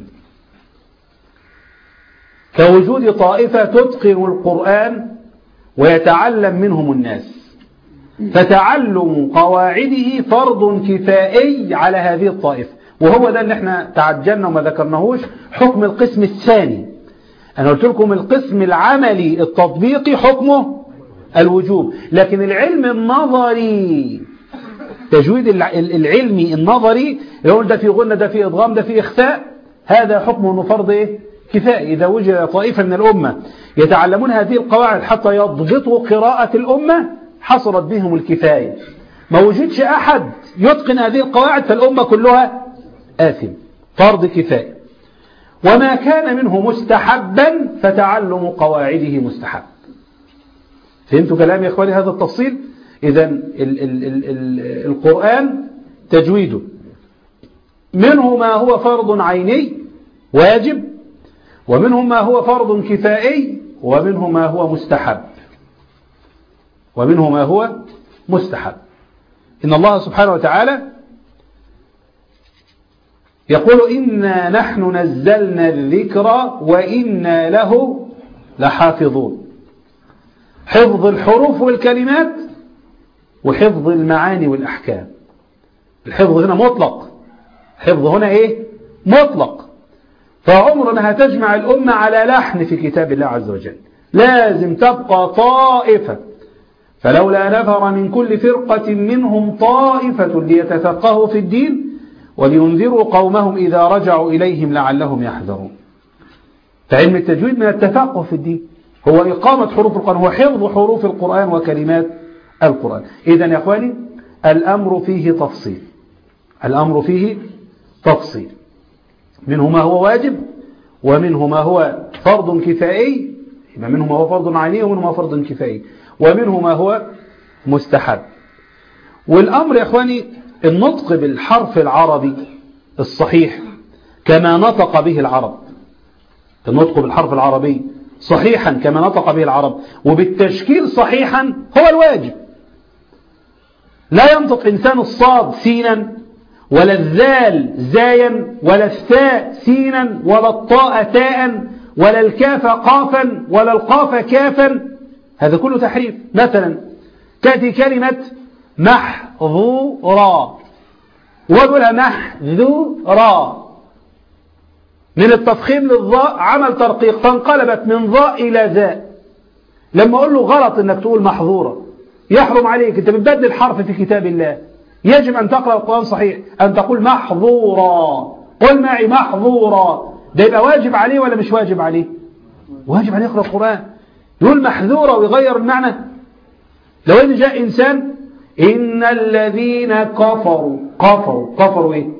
S1: كوجود طائفة تتقن القرآن ويتعلم منهم الناس، فتعلم قواعده فرض كفائي على هذه الطائفة. وهو ده اللي احنا تعجلنا وما ذكرناهوش، حكم القسم الثاني. أنا قلت لكم القسم العملي التطبيقي حكمه الوجوب، لكن العلم النظري تجويد العلمي النظري يقول ده في غنة ده في إضغام ده في إخفاء، هذا حكمه أنه فرض إيه؟ كفاية. إذا وجد طائفة من الأمة يتعلمون هذه القواعد حتى يضبطوا قراءة الأمة حصلت بهم الكفاية. ما وجدش أحد يتقن هذه القواعد فالأمة كلها آثم، فرض كفاية. وما كان منه مستحبا فتعلم قواعده مستحب. فهمتوا كلام يا إخواني هذا التفصيل؟ إذن ال ال ال ال القرآن تجويده منه ما هو فرض عيني واجب، ومنه ما هو فرض كفائي، ومنه ما هو مستحب، ومنه ما هو مستحب. إن الله سبحانه وتعالى يقول إنا نحن نزلنا الذكر وإنا له لحافظون. حفظ الحروف والكلمات وحفظ المعاني والأحكام. الحفظ هنا مطلق، حفظ هنا إيه؟ مطلق. فعمرنا هتجمع الأمة على لحن في كتاب الله عز وجل، لازم تبقى طائفة. فلولا نفر من كل فرقة منهم طائفة ليتفقهوا في الدين ولينذروا قومهم إذا رجعوا إليهم لعلهم يحذرون. فعلم التجويد من التفقه في الدين، هو إقامة حروف القرآن، هو حفظ حروف القرآن وكلمات القرآن. إذن يا أخواني الأمر فيه تفصيل، الأمر فيه تفصيل، منه ما هو واجب ومنه ما هو فرض كفائي، منه ما هو فرض عيني ومنه ما هو فرض كفائي، ومنه ما هو مستحب. والأمر يا أخواني النطق بالحرف العربي الصحيح كما نطق به العرب، النطق بالحرف العربي صحيحا كما نطق به العرب وبالتشكيل صحيحا هو الواجب. لا ينطق إنسان الصاد سينا ولا الذال زايا ولا الثاء سينا ولا الطاء تاء ولا الكاف قافا ولا القاف كافا، هذا كله تحريف. مثلا تأتي كلمة محظورا وقولها محذورا، من التفخيم للظاء عمل ترقيق فانقلبت من ظاء إلى ذاء. لما أقول له غلط أنك تقول محظورة، يحرم عليك، أنت بتبدل حرف في كتاب الله. يجب أن تقرأ القرآن صحيح، أن تقول محظورا. قل معي محظورا، ده يبقى واجب عليه ولا مش واجب عليه؟ واجب عليه يقرأ القرآن. يقول محذورة ويغير المعنى. لو أن جاء إنسان إن الذين كفروا كفروا كفروا إيه؟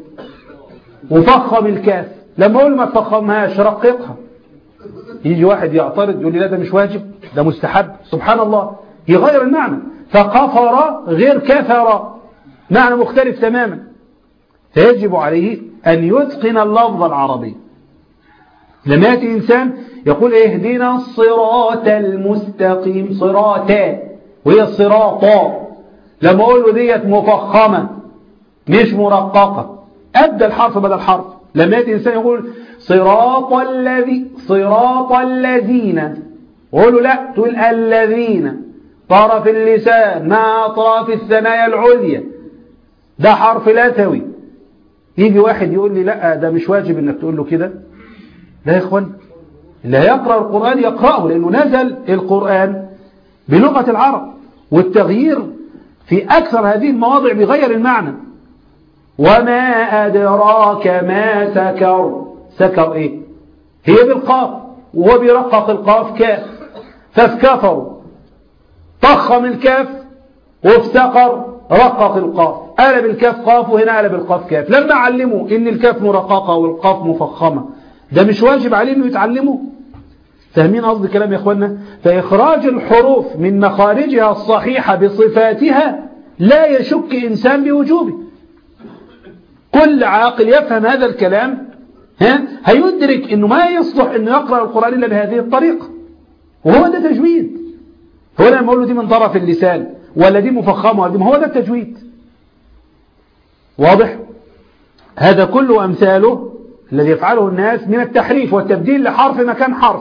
S1: وفخم الكاف، لما أقول ما تفخمهاش رققها، يجي واحد يعترض يقول لي لا ده مش واجب ده مستحب، سبحان الله، يغير المعنى. فكفر غير كفر، معنى مختلف تماما. فيجب عليه أن يتقن اللفظ العربي. لما يأتي إنسان يقول اهدنا الصراط المستقيم، صراطا وهي الصراطا، لما أقول له ديت مفخمة مش مرققة، أبدأ الحرف بدل حرف. لما يأتي إنسان يقول صراط الذي صراط الذين، وقول له لا تقول الذين، طرف اللسان مع أطراف الثنايا العليا، ده حرف لثوي. يجي واحد يقول لي لا ده مش واجب انك تقول له كده. لا يا اخوان، اللي هيقرأ القرآن يقرأه، لأنه نزل القرآن بلغة العرب، والتغيير في أكثر هذه المواضع بيغير المعنى. وما أدراك ما سكر، سكر إيه؟ هي بالقاف وهو بيرقق القاف كاف، فافتكروا طخم الكاف وافتقر رقق القاف، قلب الكاف قاف وهنا قلب القاف كاف. لما علموا إن الكاف مرققة والقاف مفخمة، ده مش واجب عليه إنه يتعلمه؟ فاهمين قصد الكلام يا إخوانا؟ فإخراج الحروف من مخارجها الصحيحة بصفاتها لا يشك إنسان بوجوبه. كل عاقل يفهم هذا الكلام ها هيدرك إنه ما يصلح إنه يقرأ القرآن إلا بهذه الطريقة، وهو ده تجويد. هو لما أقول له دي من طرف اللسان ولا دي مفخمة ولا دي، هو ده التجويد. واضح؟ هذا كله أمثاله الذي يفعله الناس من التحريف والتبديل لحرف مكان حرف.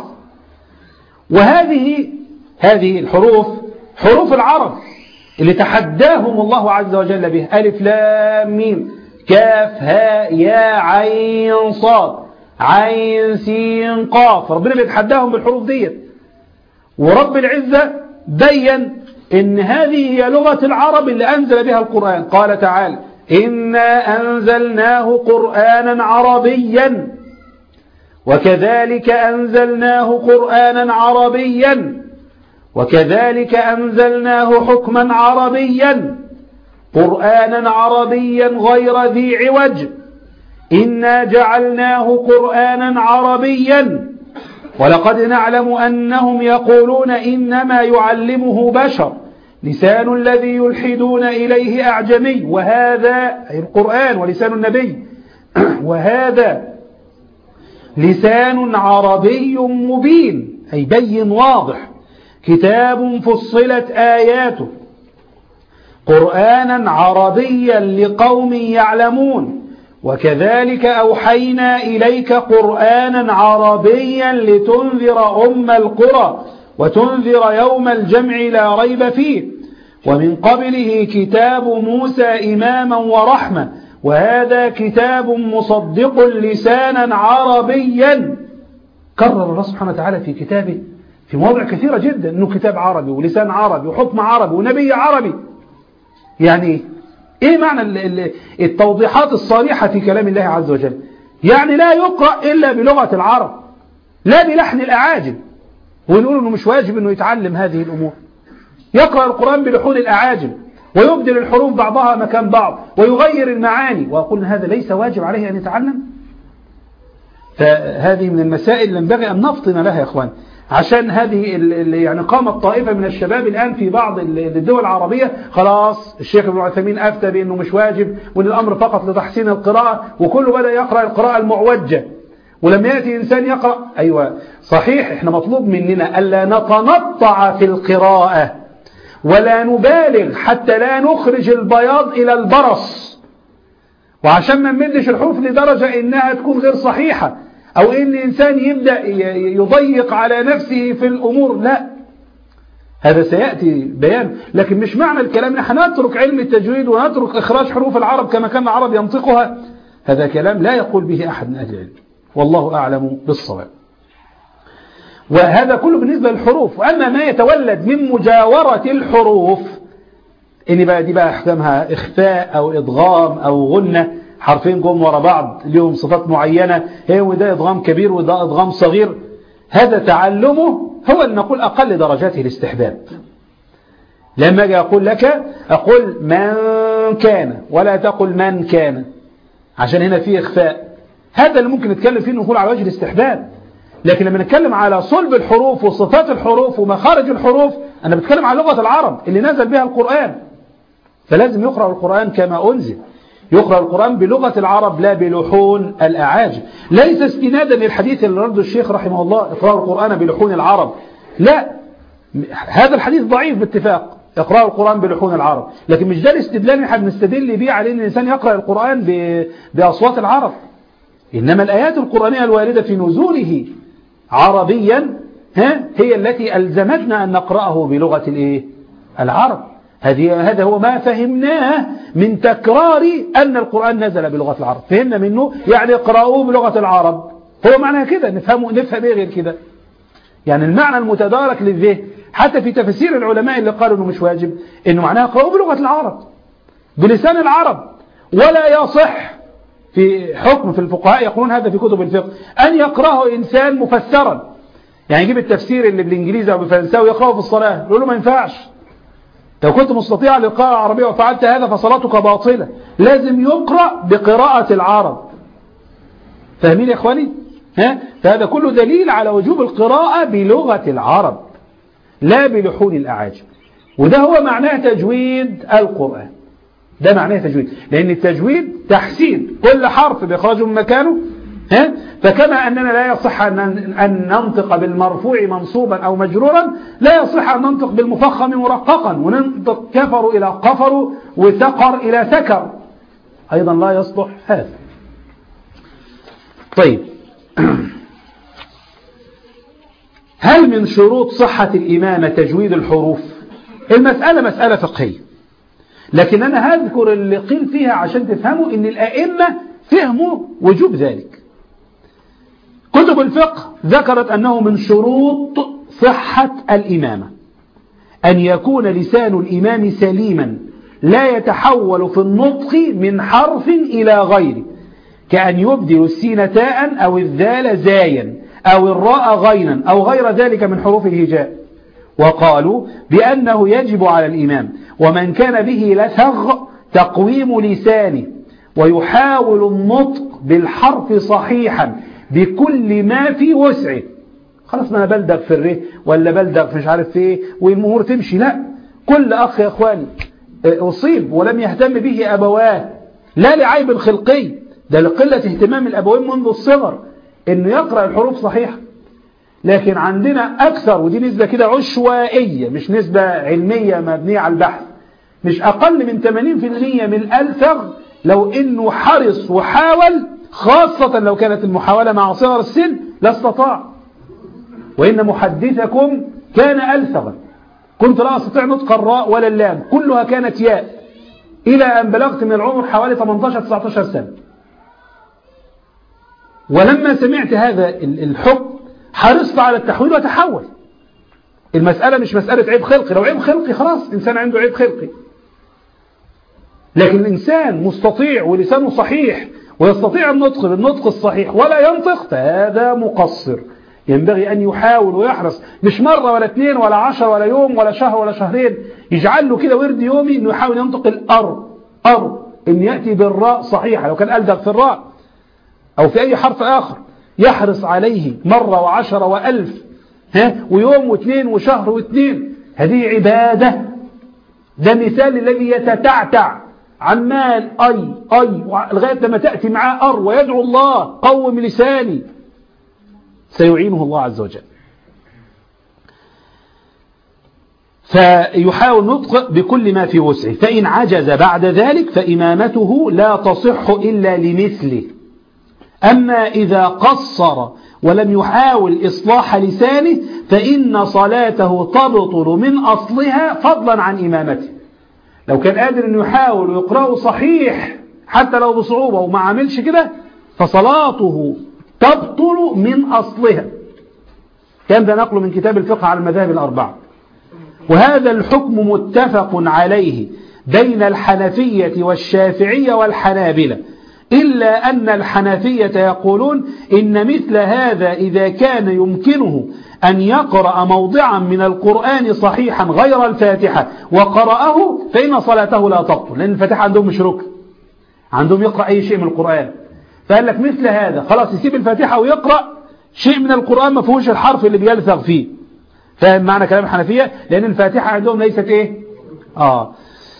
S1: وهذه هذه الحروف حروف العرب اللي تحداهم الله عز وجل بها، ألف لام ميم كاف هاء يا عين صاد عين سين قاف، ربنا بيتحداهم بالحروف ديت. ورب العزة بين إن هذه هي لغة العرب اللي أنزل بها القرآن. قال تعالى إنا أنزلناه قرآنا عربيا وكذلك أنزلناه قرآنا عربيا وكذلك أنزلناه حكما عربيا قرآنا عربيا غير ذي عوج إنا جعلناه قرآنا عربيا ولقد نعلم أنهم يقولون إنما يعلمه بشر لسان الذي يلحدون إليه أعجمي وهذا القرآن ولسان النبي وهذا لسان عربي مبين أي بين واضح كتاب فصلت آياته قرآنا عربيا لقوم يعلمون
S2: وكذلك أوحينا إليك قرآنا عربيا لتنذر أم القرى وتنذر يوم الجمع لا ريب فيه ومن قبله كتاب موسى إماما ورحمة وهذا كتاب مصدق لسانا عربيا. كرر الله سبحانه وتعالى في كتابه في مواضع كثيرة جدا أنه كتاب عربي ولسان عربي وحكم عربي ونبي عربي. يعني إيه معنى التوضيحات الصريحة في كلام الله عز وجل؟ يعني لا يقرأ إلا بلغة العرب لا بلحن الأعاجم، ونقول أنه مش واجب أنه يتعلم هذه الأمور. يقرأ القرآن بلحون الأعاجم ويبدل الحروف بعضها مكان بعض ويغير المعاني، وأقول هذا ليس واجب عليه أن يتعلم. فهذه من المسائل اللي ينبغي أن نفطن لها يا إخوان، عشان هذه يعني قامت طائفة من الشباب الآن في بعض الدول العربية خلاص الشيخ ابن عثيمين أفتى بأنه مش واجب وأن الأمر فقط لتحسين القراءة، وكله بدأ يقرأ القراءة المعوجة. ولما يأتي إنسان يقرأ أيوة صحيح إحنا مطلوب مننا ألا نتنطع في القراءة ولا نبالغ حتى لا نخرج البياض إلى البرص، وعشان ما نمدش الحروف لدرجة إنها تكون غير صحيحة أو إن إنسان يبدأ يضيق على نفسه في الأمور. لا، هذا سيأتي بيان. لكن مش معنى الكلام نحن نترك علم التجويد ونترك إخراج حروف العرب كما كان العرب ينطقها. هذا كلام لا يقول به أحد من أهل العلم، والله أعلم بالصواب. وهذا كله بالنسبة للحروف. وأما ما يتولد من مجاورة الحروف إن بقى دي بقى أحكامها إخفاء أو إدغام أو غنة، حرفين جم ورا بعض لهم صفات معينة، هي وده إدغام كبير وده إدغام صغير، هذا تعلمه هو أن نقول أقل درجاته الاستحباب. لما أجي أقول لك أقول من كان ولا تقل من كان، عشان هنا فيه إخفاء. هذا اللي ممكن نتكلم فيه نقول على وجه الاستحباب. لكن لما نتكلم على صلب الحروف وصفات الحروف ومخارج الحروف، أنا بتكلم على لغة العرب اللي نزل بها القرآن، فلازم يقرأ القرآن كما أنزل، يقرأ القرآن بلغة العرب لا بلحون الأعاجم. ليس استنادا للحديث اللي رده الشيخ رحمه الله اقرأوا القرآن بلحون العرب، لا، هذا الحديث ضعيف باتفاق، اقرأوا القرآن بلحون العرب. لكن مش ده الاستدلال اللي احنا بنستدل بيه على ان الانسان يقرأ القرآن بأصوات العرب. إنما الآيات القرآنية الواردة في نزوله عربيا ها هي التي ألزمتنا أن نقرأه بلغة الايه العرب. هذه هذا هو ما فهمناه من تكرار أن القرآن نزل بلغة العرب. فهمنا منه يعني اقرأوه بلغة العرب، هو معناها كده. نفهمه نفهم ايه غير كده؟ يعني المعنى المتدارك للذهن حتى في تفسير العلماء اللي قالوا انه مش واجب، انه معناها اقرأوه بلغة العرب بلسان العرب. ولا يصح في حكم في الفقهاء يقولون هذا في كتب الفقه أن يقرأه إنسان مفسرا، يعني يجيب التفسير اللي بالإنجليزي أو بالفرنساوي ويقرأه في الصلاة، يقول له ما ينفعش، لو كنت مستطيع للقراءة العربية وفعلت هذا فصلاتك باطلة. لازم يقرأ بقراءة العرب. فاهمين يا إخواني؟ ها؟ فهذا كله دليل على وجوب القراءة بلغة العرب لا بلحون الأعاجم. وده هو معناه تجويد القرآن، ده معناه تجويد، لأن التجويد تحسين كل حرف بإخراجه من مكانه. ها؟ فكما أننا لا يصح أن ننطق بالمرفوع منصوبا أو مجرورا، لا يصح أن ننطق بالمفخم مرققا وننطق كفروا إلى قفروا وثقر إلى ثكر، أيضا لا يصلح هذا. طيب، هل من شروط صحة الإمامة تجويد الحروف؟ المسألة مسألة فقهية، لكن أنا هذكر اللي قيل فيها عشان تفهموا إن الأئمة فهموا وجوب ذلك. كتب الفقه ذكرت أنه من شروط صحة الإمامة أن يكون لسان الإمام سليما لا يتحول في النطق من حرف إلى غيره، كأن يبدل السين تاء أو الذال زايا أو الراء غينا أو غير ذلك من حروف الهجاء. وقالوا بأنه يجب على الإمام ومن كان به لثغ تقويم لسانه ويحاول النطق بالحرف صحيحا بكل ما في وسعه. خلاص ما أنا بلدغ في الره ولا بلدغ في مش عارف في ايه والأمور تمشي، لا، كل أخ يا أخواني أصيب ولم يهتم به أبواه، لا لعيب الخلقي، ده لقلة اهتمام الأبوين منذ الصغر إنه يقرأ الحروف صحيحة. لكن عندنا أكثر، ودي نسبة كده عشوائية مش نسبة علمية مبنية على البحث، مش أقل من ثمانين بالمئة من الألثغ لو إنه حرص وحاول، خاصة لو كانت المحاولة مع صغر السن، لا استطاع. وإن محدثكم كان ألثغا، كنت لا أستطيع نطق الراء ولا اللام، كلها كانت ياء، إلى أن بلغت من العمر حوالي ثمانية عشر تسعة عشر سنة. ولما سمعت هذا الحكم حرصت على التحويل وتحول. المسألة مش مسألة عيب خلقي، لو عيب خلقي خلاص إنسان عنده عيب خلقي، لكن الإنسان مستطيع ولسانه صحيح ويستطيع النطق بالنطق الصحيح ولا ينطق، فهذا مقصر. ينبغي أن يحاول ويحرص، مش مرة ولا اثنين ولا عشر ولا يوم ولا شهر ولا شهرين، يجعل له كده ورد يومي إنه يحاول ينطق الأر أر، إن يأتي بالراء صحيحة لو كان ألدغ في الراء أو في أي حرف آخر، يحرص عليه مرة وعشرة وألف، ها ويوم واثنين وشهر واثنين. هذه عبادة. ده مثال الذي يتتعتع عمال أي أي لغاية لما تأتي معاه أر ويدعو الله قوم لساني، سيعينه الله عز وجل. فيحاول نطق بكل ما في وسعه، فإن عجز بعد ذلك فإمامته لا تصح إلا لمثله. أما إذا قصر ولم يحاول إصلاح لسانه فإن صلاته تبطل من أصلها فضلا عن إمامته. لو كان قادر أن يحاول ويقرأه صحيح حتى لو بصعوبة وما عملش كده فصلاته تبطل من أصلها. كان ده نقل من كتاب الفقه على المذاهب الأربعة. وهذا الحكم متفق عليه بين الحنفية والشافعية والحنابلة، إلا أن الحنفية يقولون إن مثل هذا إذا كان يمكنه أن يقرأ موضعا من القرآن صحيحا غير الفاتحة وقرأه فإن صلاته لا تبطل، لأن الفاتحة عندهم مش ركن، عندهم يقرأ أي شيء من القرآن. فقال لك مثل هذا خلاص يسيب الفاتحة ويقرأ شيء من القرآن ما فيهوش الحرف اللي بيلثغ فيه. فاهم معنى كلام الحنفية؟ لأن الفاتحة عندهم ليست إيه؟ آه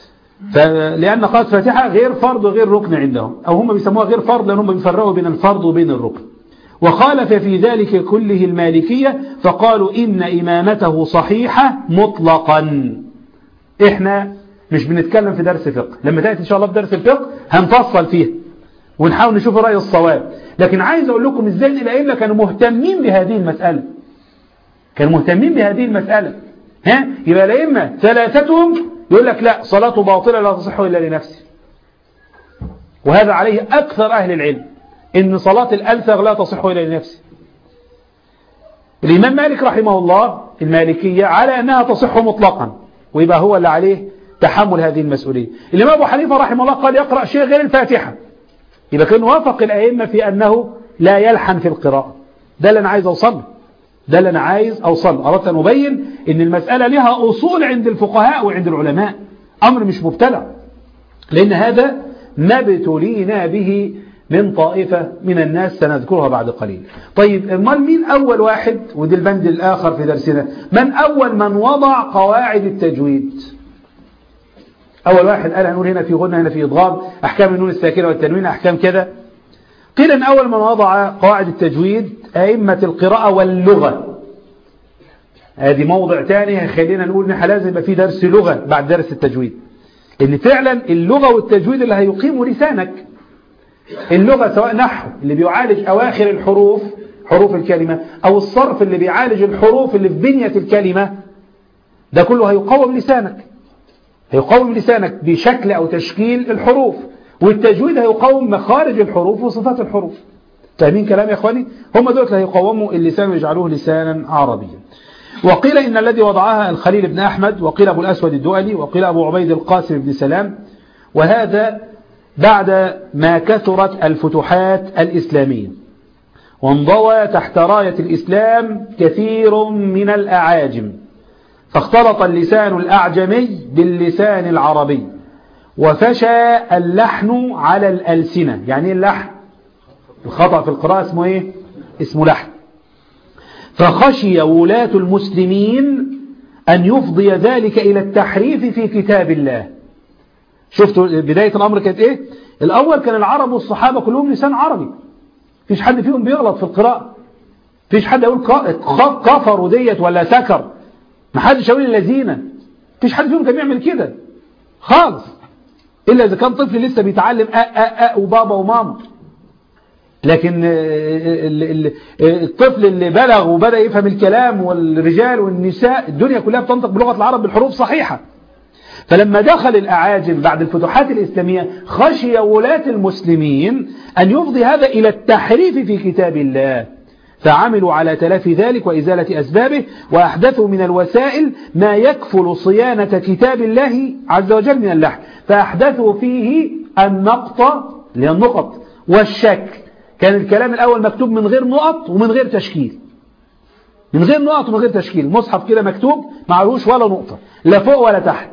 S2: لأن قراءة الفاتحة غير فرض وغير ركن عندهم، أو هم بيسموها غير فرض لأنهم بيفرقوا بين الفرض وبين الركن. وخالف في ذلك كله المالكية فقالوا إن إمامته صحيحة مطلقا. إحنا مش بنتكلم في درس فقه، لما تأتي إن شاء الله في درس الفقه هنفصل فيه ونحاول نشوف رأي الصواب. لكن عايز أقول لكم إزاي الأئمة كانوا مهتمين بهذه المسألة، كانوا مهتمين بهذه المسألة. ها يبقى الأئمة ثلاثتهم يقول لك لا، صلاته باطلة لا تصح إلا لنفسه، وهذا عليه أكثر أهل العلم، إن صلاة الألثغ لا تصح إلا لنفسه. الإمام مالك رحمه الله المالكية على أنها تصح مطلقا، ويبقى هو اللي عليه تحمل هذه المسؤولية. الإمام أبو حنيفة رحمه الله قال يقرأ شيء غير الفاتحة، يبقى كان وافق الأئمة في أنه لا يلحن في القراءة. ده اللي أنا عايز أوصل ده اللي أنا عايز أوصل أردت أن أبين إن المسألة لها أصول عند الفقهاء وعند العلماء، أمر مش مبتلع، لأن هذا ما ابتلينا به من طائفة من الناس سنذكرها بعد قليل. طيب امال مين أول واحد، ودي البند الآخر في درسنا، من أول من وضع قواعد التجويد؟ أول واحد قال هنقول هنا في غنى هنا في إضغام، أحكام النون الساكنة والتنوين، أحكام كذا. قيل أن أول من وضع قواعد التجويد أئمة القراءة واللغة. هذه موضع تاني خلينا نقول نحن لازم يبقى في درس لغة بعد درس التجويد، إن فعلا اللغة والتجويد اللي هيقيم لسانك. اللغة سواء نحو اللي بيعالج أواخر الحروف حروف الكلمة، أو الصرف اللي بيعالج الحروف اللي في بنية الكلمة، ده كله هيقوم لسانك، هيقوم لسانك بشكل أو تشكيل الحروف. والتجويد هيقوم مخارج الحروف وصفات الحروف. فاهمين كلام يا أخواني؟ هم دول اللي هيقوموا اللسان ويجعلوه لسانا عربيا. وقيل إن الذي وضعها الخليل بن أحمد، وقيل أبو الأسود الدؤلي، وقيل أبو عبيد القاسم بن سلام، وهذا بعد ما كثرت الفتوحات الإسلامية وانضوى تحت راية الإسلام كثير من الأعاجم، فاختلط اللسان الأعجمي باللسان العربي، وفشى اللحن على الألسنة. يعني ايه اللحن؟ الخطأ في القراءة اسمه ايه؟ اسمه لحن. فخشي ولاة المسلمين أن يفضي ذلك إلى التحريف في كتاب الله. شفتوا بداية الأمر كانت ايه؟ الأول كان العرب والصحابة كلهم لسان عربي، فيش حد فيهم بيغلط في القراءة، فيش حد يقول كفر وديت ولا سكر، ما حدش يقول الذين، فيش حد فيهم كان يعمل كده خالص، إلا إذا كان طفل لسه بيتعلم أ أ أ وبابا وماما. لكن الطفل اللي بلغ وبدأ يفهم الكلام والرجال والنساء الدنيا كلها بتنطق بلغة العرب بالحروف صحيحة. فلما دخل الأعاجم بعد الفتوحات الإسلامية خشي ولاة المسلمين أن يفضي هذا إلى التحريف في كتاب الله، فعملوا على تلافي ذلك وإزالة أسبابه، وأحدثوا من الوسائل ما يكفل صيانة كتاب الله عز وجل من اللحن، فأحدثوا فيه النقط للنقط والشكل. كان الكلام الأول مكتوب من غير نقط ومن غير تشكيل، من غير نقط ومن غير تشكيل، مصحف كده مكتوب معلوش ولا نقطة لا فوق ولا تحت،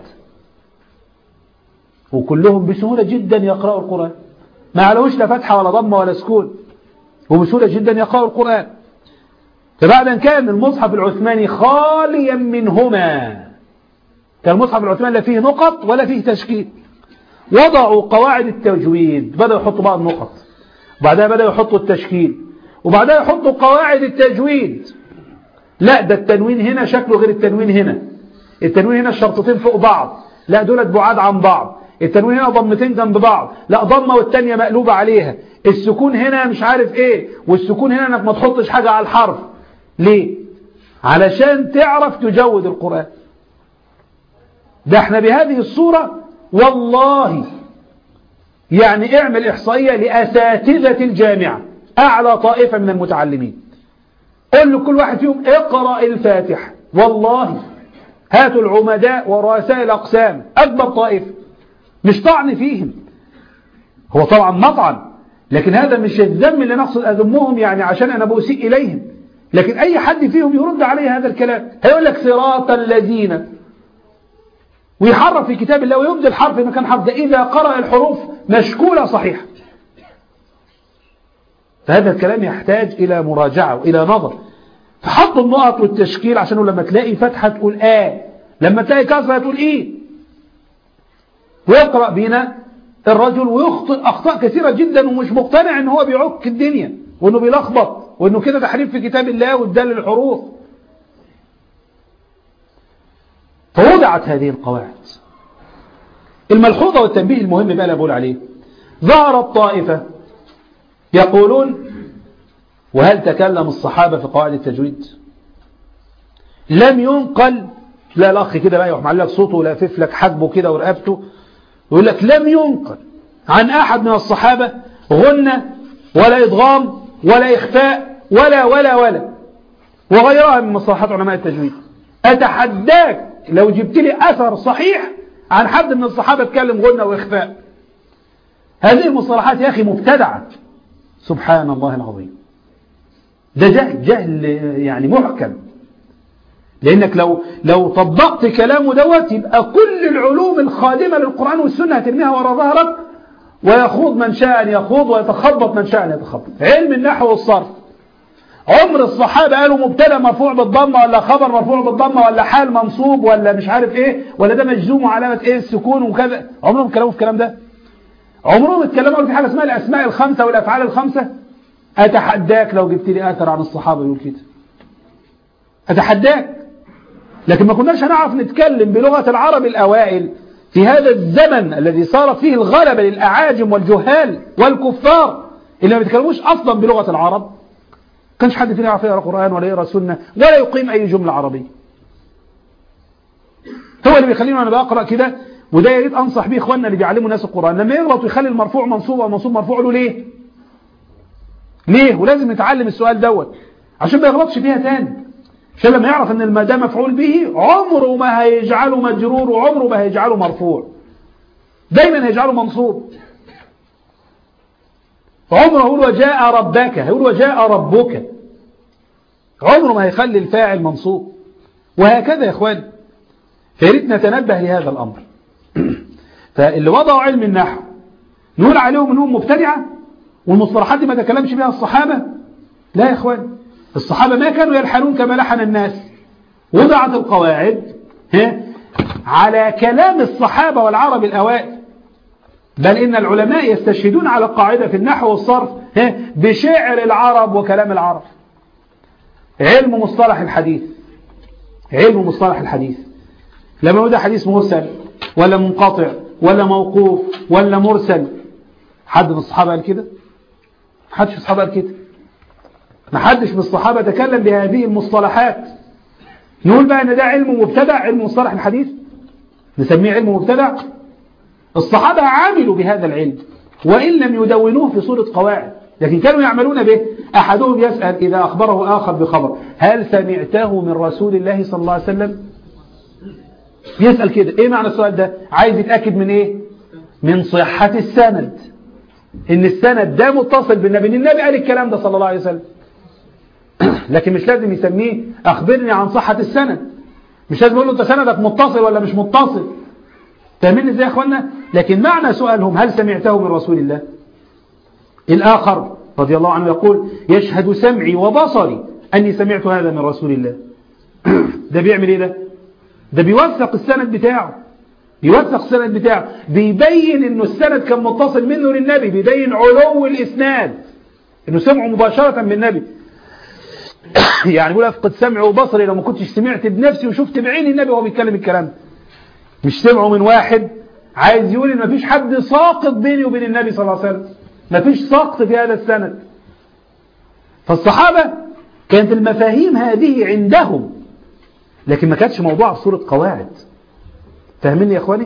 S2: وكلهم بسهولة جدا يقرأوا القرآن، ما علوش لا فتحة ولا ضمة ولا سكون، وبسهولة جدا يقرأوا القرآن. فبعد أن كان المصحف العثماني خاليا منهما، كان المصحف العثماني لا فيه نقط ولا فيه تشكيل، وضعوا قواعد التجويد، بدأوا يحطوا بعض النقط، وبعدها بدأوا يحطوا التشكيل، وبعدها يحطوا قواعد التجويد. لا ده التنوين هنا شكله غير التنوين هنا، التنوين هنا الشرطتين فوق بعض، لا دولت بعاد عن بعض، التنوين هنا ضمتين جنب بعض، لا ضمة والتانية مقلوبة عليها، السكون هنا مش عارف ايه، والسكون هنا انك ما تحطش حاجة على الحرف. ليه؟ علشان تعرف تجود القرآن. ده احنا بهذه الصورة والله يعني اعمل احصائية لأساتذة الجامعة، اعلى طائفة من المتعلمين، قل لكل واحد فيهم اقرأ الفاتحة، والله هاتوا العمداء ورؤساء الأقسام أكبر طائفة، مش طعن فيهم، هو طبعا مطعن، لكن هذا مش الذم اللي نقصد أذمهم يعني عشان أنا بأسيء إليهم، لكن أي حد فيهم يرد عليه هذا الكلام هيقول لك صراط الذين، ويحرف في كتاب الله ويبدل حرف مكان حرف، ده إذا قرأ الحروف مشكولة صحيحة. فهذا الكلام يحتاج إلى مراجعة وإلى نظر. فحطوا النقط والتشكيل عشان لما تلاقي فتحة تقول آه، لما تلاقي كسرة تقول إيه. ويقرأ بنا الرجل ويخطئ أخطاء كثيرة جدا ومش مقتنع إن هو بيعك الدنيا وإنه بيلخبط وإنه كده تحريف في كتاب الله وإبدال الحروف. فوضعت هذه القواعد. الملحوظة والتنبيه المهم بقى اللي بقول عليه، ظهرت طائفة يقولون وهل تكلم الصحابة في قواعد التجويد؟ لم ينقل، لا الأخ كده بقى يروح معلق صوته ولا يلفف لك حجبه كده ورقبته ويقول لك لم ينقل عن أحد من الصحابة غنة ولا إدغام ولا إخفاء ولا ولا ولا وغيرها من مصطلحات علماء التجويد. أتحداك لو جبت لي أثر صحيح عن حد من الصحابة اتكلم غنة وإخفاء. هذه المصطلحات يا أخي مبتدعة، سبحان الله العظيم. ده جهل, جهل يعني محكم، لأنك لو لو طبقت كلامه دوت يبقى كل العلوم الخادمة للقرآن والسنة هترميها وراء ظهرك، ويخوض من شاء أن يخوض ويتخبط من شاء أن يتخبط. علم النحو والصرف عمر الصحابة قالوا مبتدا مرفوع بالضمة ولا خبر مرفوع بالضمة ولا حال منصوب ولا مش عارف ايه ولا ده مجزوم وعلامة ايه السكون وكذا، عمرهم اتكلموا في الكلام ده؟ عمرهم اتكلموا في حاجة اسمها الأسماء الخمسة والأفعال الخمسة؟ أتحداك لو جبت لي آثر عن الصحابة يقول كده، أتحداك. لكن ما كناش هنعرف نتكلم بلغة العرب الأوائل في هذا الزمن الذي صارت فيه الغلبة للأعاجم والجهال والكفار اللي ما بيتكلموش أصلا بلغة العرب. كانش حد فينا يعرف يقرأ قرآن ولا يقرأ سنة ولا يقيم أي جملة عربية. هو اللي بيخليني أنا بقرأ كده، وده يريد أنصح به إخواننا اللي بيعلموا الناس القرآن، لما يغلط ويخلي المرفوع منصوب أو منصوب مرفوع له ليه؟ ليه؟ ولازم نتعلم السؤال دوت عشان ما يغلطش فيها تاني، عشان لما يعرف ان ما ده مفعول به عمره ما هيجعله مجرور وعمره ما هيجعله مرفوع، دايما هيجعله منصوب. عمره هيقول وجاء ربك، هيقول وجاء ربك، عمره ما هيخلي الفاعل منصوب، وهكذا يا اخواني. فياريت نتنبه لهذا الامر. فاللي وضعوا علم النحو نقول عليهم انهم مبتدعه والمصطلحات دي ما تكلمش بها الصحابه؟ لا يا اخواني، الصحابة ما كانوا يلحنون كما لحن الناس. وضعت القواعد على كلام الصحابة والعرب الأوائل، بل إن العلماء يستشهدون على القاعدة في النحو والصرف بشعر العرب وكلام العرب. علم مصطلح الحديث، علم مصطلح الحديث لما يقول ده حديث مرسل ولا منقطع ولا موقوف ولا مرسل؟ حد من الصحابة قال كده؟ ما حدش من الصحابة قال كده. ما حدش من الصحابة تكلم بهذه المصطلحات. نقول بقى ان ده علم مبتدع، علم مصطلح الحديث نسميه علم مبتدع؟ الصحابة عملوا بهذا العلم وإن لم يدونوه في صورة قواعد، لكن كانوا يعملون به. أحدهم يسأل إذا أخبره آخر بخبر: هل سمعته من رسول الله صلى الله عليه وسلم؟ يسأل كده. إيه معنى السؤال ده؟ عايز يتأكد من إيه؟ من صحة السند، إن السند ده متصل بالنبي، إن النبي قال الكلام ده صلى الله عليه وسلم. لكن مش لازم يسميه أخبرني عن صحة السند، مش لازم يقول له أنت سندك متصل ولا مش متصل. فاهمين ازاي يا اخوانا؟ لكن معنى سؤالهم: هل سمعته من رسول الله؟ الآخر رضي الله عنه يقول: يشهد سمعي وبصري أني سمعت هذا من رسول الله. ده بيعمل ايه ده؟ ده بيوثق السند بتاعه، بيوثق السند بتاعه، بيبين انه السند كان متصل منه للنبي، بيبين علو الإسناد، انه سمعه مباشرة بالنبي. يعني يقول أفقد سمعي وبصري لو ما كنتش سمعت بنفسي وشفت بعيني النبي وهو بيتكلم الكلام ده. مش سمعه من واحد عايز يقول ان مفيش حد ساقط بيني وبين النبي صلى الله عليه وسلم، مفيش سقط في هذا السند. فالصحابة كانت المفاهيم هذه عندهم، لكن ما كانتش موضوع في صورة قواعد. فاهمين يا اخواني؟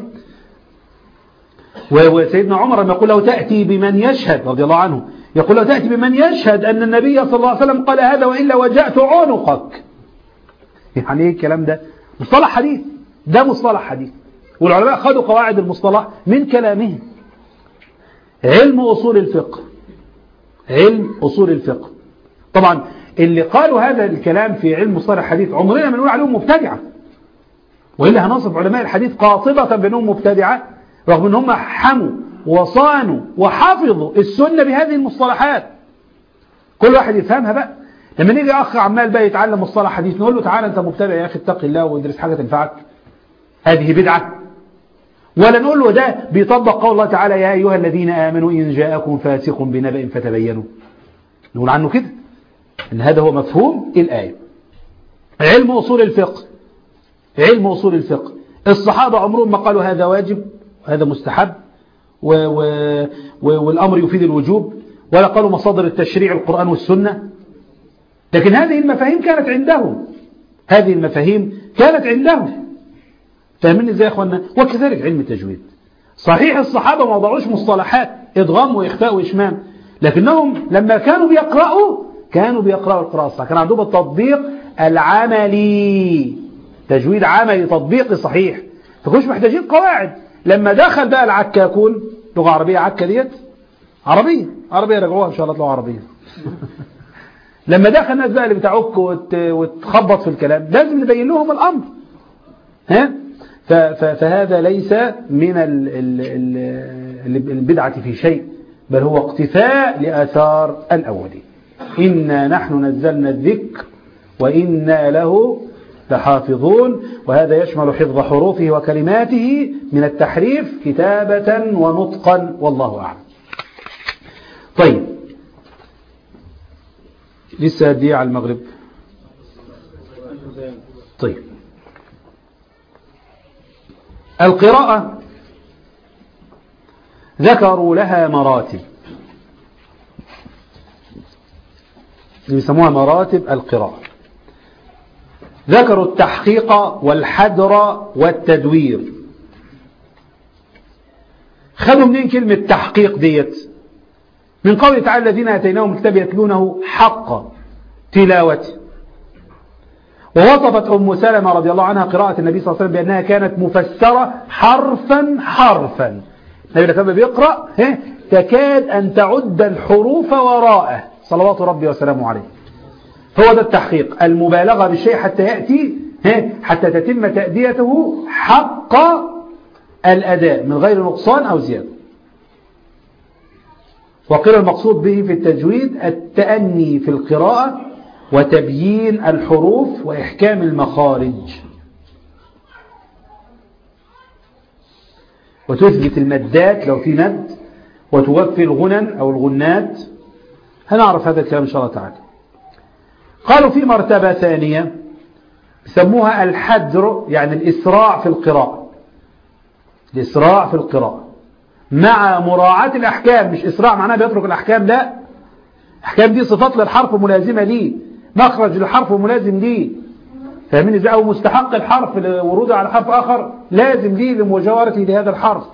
S2: وسيدنا عمر لما يقول له تأتي بمن يشهد رضي الله عنه، يقول له تأتي بمن يشهد أن النبي صلى الله عليه وسلم قال هذا وإلا وجأت عنقك. يعني ايه الكلام ده؟ مصطلح حديث، ده مصطلح حديث، والعلماء خدوا قواعد المصطلح من كلامهم. علم أصول الفقه، علم أصول الفقه. طبعا اللي قالوا هذا الكلام في علم مصطلح الحديث عمرنا ما نقول عليهم مبتدعة، وإلا هنصف علماء الحديث قاطبة بأنهم مبتدعة، رغم أنهم حموا وصانوا وحفظوا السنة بهذه المصطلحات. كل واحد يفهمها بقى. لما نيجي أخ عمال بقى يتعلم مصطلح حديث نقول له تعالى أنت مبتدع يا أخي، اتق الله وادرس حاجة تنفعك، هذه بدعة؟ ولا نقول له ده بيطبق قول الله تعالى يا أيها الذين آمنوا إن جاءكم فاسق بنبأ فتبينوا؟ نقول عنه كده إن هذا هو مفهوم الآية. علم أصول الفقه، علم أصول الفقه، الصحابة عمرهم ما قالوا هذا واجب وهذا مستحب و و و والأمر يفيد الوجوب، ولا قالوا مصادر التشريع القرآن والسنة. لكن هذه المفاهيم كانت عندهم، هذه المفاهيم كانت عندهم. فاهمين ازاي يا اخوانا؟ وكذلك علم التجويد. صحيح الصحابة ما وضعوش مصطلحات إدغام وإخفاء وإشمام، لكنهم لما كانوا بيقرأوا كانوا بيقرأوا القراءة الصحيحة، كان عندهم التطبيق العملي، تجويد عملي تطبيقي صحيح، فكانوش محتاجين قواعد. لما دخل بقى العكاكون، لغة عربية عكا ديت عربية عربية رجعوها إن شاء الله لغة عربية. لما دخل الناس بقى اللي بتعك وت... وتخبط في الكلام، لازم نبين لهم الأمر. ها؟ ف... ف... فهذا ليس من ال... ال... ال... البدعة في شيء، بل هو اقتفاء لآثار الأولين. إنا نحن نزلنا الذكر وإنا له لحافظون، وهذا يشمل حفظ حروفه وكلماته من التحريف كتابة ونطقا، والله أعلم. طيب لسه دي على المغرب. طيب القراءة ذكروا لها مراتب، يسموها مراتب القراءة. ذكروا التحقيق والحدر والتدوير. خدوا منين كلمة تحقيق ديت؟ من قوله تعالى الذين آتيناهم الكتاب يتلونه حق تلاوته. ووصفت أم سلمة رضي الله عنها قراءة النبي صلى الله عليه وسلم بأنها كانت مفسرة حرفا حرفا. النبي لما بيقرأ تكاد أن تعد الحروف وراءه صلوات ربي وسلامه عليه. هو ده التحقيق، المبالغة بالشيء حتى يأتي حتى تتم تأديته حق الأداء من غير نقصان أو زيادة. وقيل المقصود به في التجويد التأني في القراءة وتبيين الحروف وإحكام المخارج، وتثبت المدات لو في مد، وتوفي الغنن أو الغنات. هنعرف هذا الكلام إن شاء الله تعالى. قالوا في مرتبة ثانية سموها الحدر، يعني الإسراع في القراءة. الإسراع في القراءة مع مراعاة الأحكام. مش إسراع معناه بيترك الأحكام، لا، الأحكام دي صفات للحرف ملازمة ليه، مخرج للحرف ملازم ليه، فاهمين ازاي؟ أو مستحق الحرف لوروده على حرف آخر لازم ليه لمجاورته لهذا الحرف.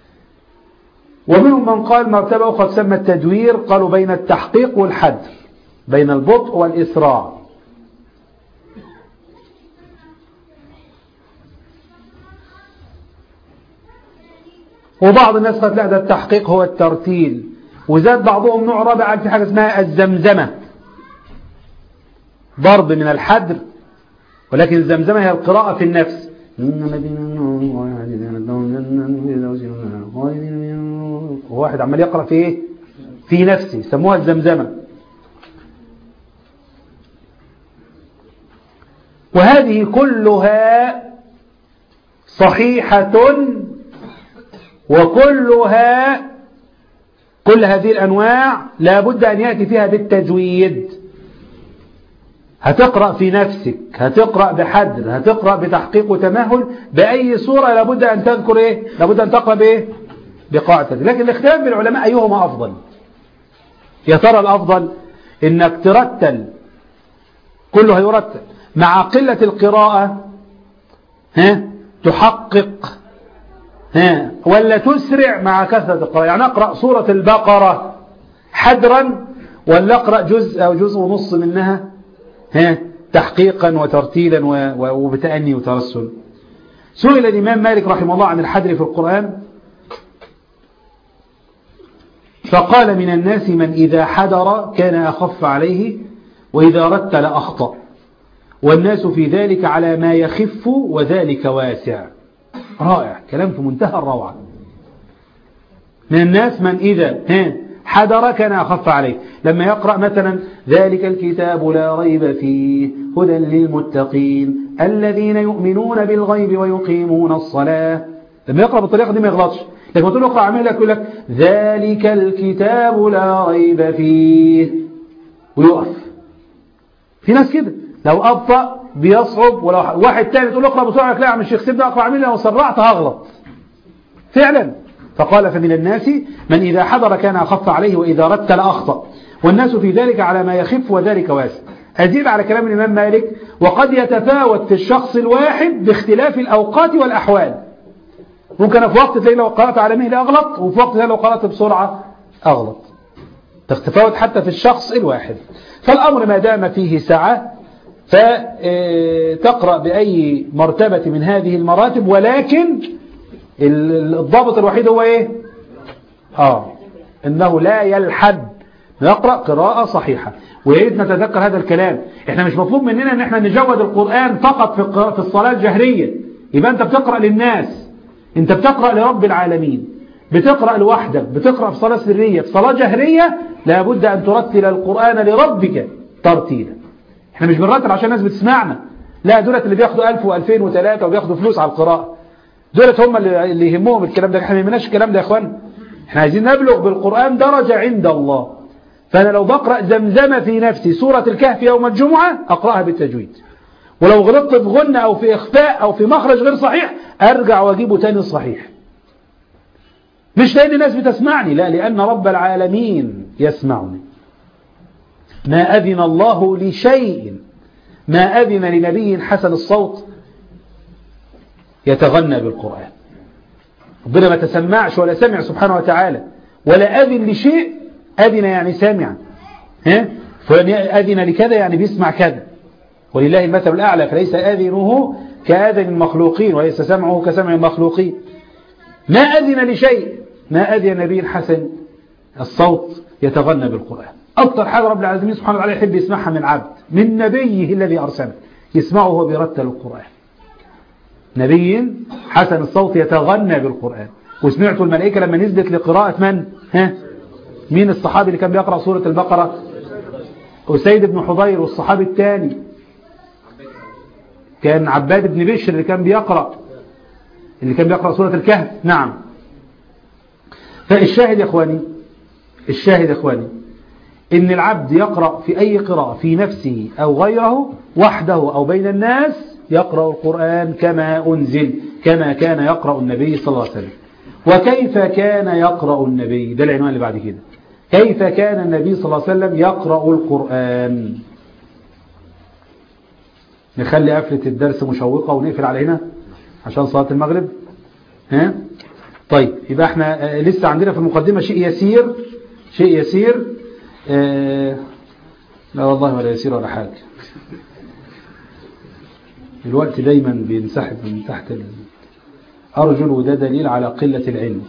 S2: ومنهم من قال مرتبة أخرى تسمى التدوير، قالوا بين التحقيق والحذر، بين البطء والإسراع. وبعض الناس قالت لا، ده التحقيق هو الترتيل. وزاد بعضهم نوع رابع في حاجة اسمها الزمزمة، ضرب من الحدر، ولكن الزمزمة هي القراءة في النفس. واحد عمال يقرأ في ايه؟ في نفسه، يسموها الزمزمة. وهذه كلها صحيحة، وكلها كل هذه الأنواع لا بد أن يأتي فيها بالتجويد. هتقرأ في نفسك، هتقرأ بحدر، هتقرأ بتحقيق وتمهل، بأي صورة لا بد أن تذكر إيه؟ لا بد أن تقرأ بإيه؟ بقاعدة. لكن الاختلاف بين العلماء أيهما أفضل؟ يا ترى الأفضل إنك ترتل، كله يرتل، مع قلة القراءة ها تحقق، ها ولا تسرع مع كثرة القراءة؟ يعني أقرأ سورة البقرة حدرا، ولا أقرأ جزء أو جزء ونص منها ها تحقيقا وترتيلا وبتأني وترسل. سئل الإمام مالك رحمه الله عن الحدر في القرآن فقال: من الناس من إذا حدر كان أخف عليه، وإذا رتل أخطأ، والناس في ذلك على ما يخف، وذلك واسع. رائع، كلام في منتهى الروعة. من الناس من إذا حدر كان أخف عليه، لما يقرأ مثلا ذلك الكتاب لا ريب فيه هدى للمتقين الذين يؤمنون بالغيب ويقيمون الصلاة، لما يقرأ بالطريقة دي ما يغلطش. لكن ما تقول له اقرأ عمل لك يقول لك ذلك الكتاب لا ريب فيه ويقف. في ناس كده لو أبطأ بيصعب، ولو واحد تاني تقول له اقرأ بسرعة لا يا عم الشيخ سيبني اقرأ عمل لي، لو سرعت هغلط فعلا. فقال: فمن الناس من إذا حضر كان أخف عليه، وإذا رتل أخطأ، والناس في ذلك على ما يخف، وذلك واسع. أزيد على كلام الإمام مالك: وقد يتفاوت في الشخص الواحد باختلاف الأوقات والأحوال. ممكن في وقت تلاقي لو قرأت على مهل أغلط، وفي وقت تلاقي لو قرأت بسرعة أغلط. تتفاوت حتى في الشخص الواحد. فالأمر ما دام فيه سعة فتقرأ بأي مرتبة من هذه المراتب، ولكن الضابط الوحيد هو ايه؟ اه انه لا يلحد، نقرأ قراءة صحيحة. ويريد نتذكر هذا الكلام، احنا مش مطلوب مننا ان احنا نجود القرآن فقط في في الصلاة الجهرية. يبقى انت بتقرأ للناس، انت بتقرأ لرب العالمين، بتقرأ لوحدك، بتقرأ في صلاة سرية، في صلاة جهرية لابد ان ترتل القرآن لربك ترتيلا. احنا مش بنرتل عشان الناس بتسمعنا، لا، دولت اللي بياخدوا ألف وألفين وثلاثة وبياخدوا فلوس على القراءة، دولت هم اللي يهمهم الكلام ده. احنا ما يهمناش الكلام ده يا اخوان، احنا عايزين نبلغ بالقرآن درجة عند الله. فانا لو بقرأ زمزمة في نفسي سورة الكهف يوم الجمعة اقرأها بالتجويد، ولو غلطت في غنة او في اخفاء او في مخرج غير صحيح ارجع واجيبه تاني صحيح. مش لان الناس بتسمعني، لا، لان رب العالمين يسمعني. ما اذن الله لشيء، ما اذن لنبي حسن الصوت يتغنى بالقرآن. ربنا ما تسمعش ولا سمع سبحانه وتعالى، ولا أذن لشيء. أذن يعني سامع، ها؟ فلان أذن لكذا يعني بيسمع كذا، ولله المثل الأعلى، فليس أذنه كأذن المخلوقين، وليس سمعه كسمع المخلوقين. ما أذن لشيء، ما أذن نبي حسن الصوت يتغنى بالقرآن. أكثر حاجة رب العالمين سبحانه وتعالى يحب يسمعها من عبد، من نبيه الذي أرسله، يسمعه وهو بيرتل القرآن. نبي حسن الصوت يتغنى بالقرآن. وسمعتوا الملائكة لما نزلت لقراءة من؟ ها؟ مين الصحابي اللي كان بيقرأ سورة البقرة؟ أسيد بن حضير. والصحابي الثاني كان عباد بن بشر اللي كان بيقرأ اللي كان بيقرأ سورة الكهف. نعم. فالشاهد يا إخواني الشاهد يا إخواني إن العبد يقرأ في أي قراءة في نفسه أو غيره، وحده أو بين الناس، يقرأ القرآن كما أنزل كما كان يقرأ النبي صلى الله عليه وسلم. وكيف كان يقرأ النبي؟ ده العنوان اللي بعد كده. كيف كان النبي صلى الله عليه وسلم يقرأ القرآن؟ نخلي قفلة الدرس مشوقة ونقفل علينا عشان صلاة المغرب. ها؟ طيب يبقى احنا لسه عندنا في المقدمة شيء يسير شيء يسير اه لا والله ولا يسير ولا حاجة. الوقت دايما بينسحب من تحت ال... أرجل، وده دليل على قلة العلم.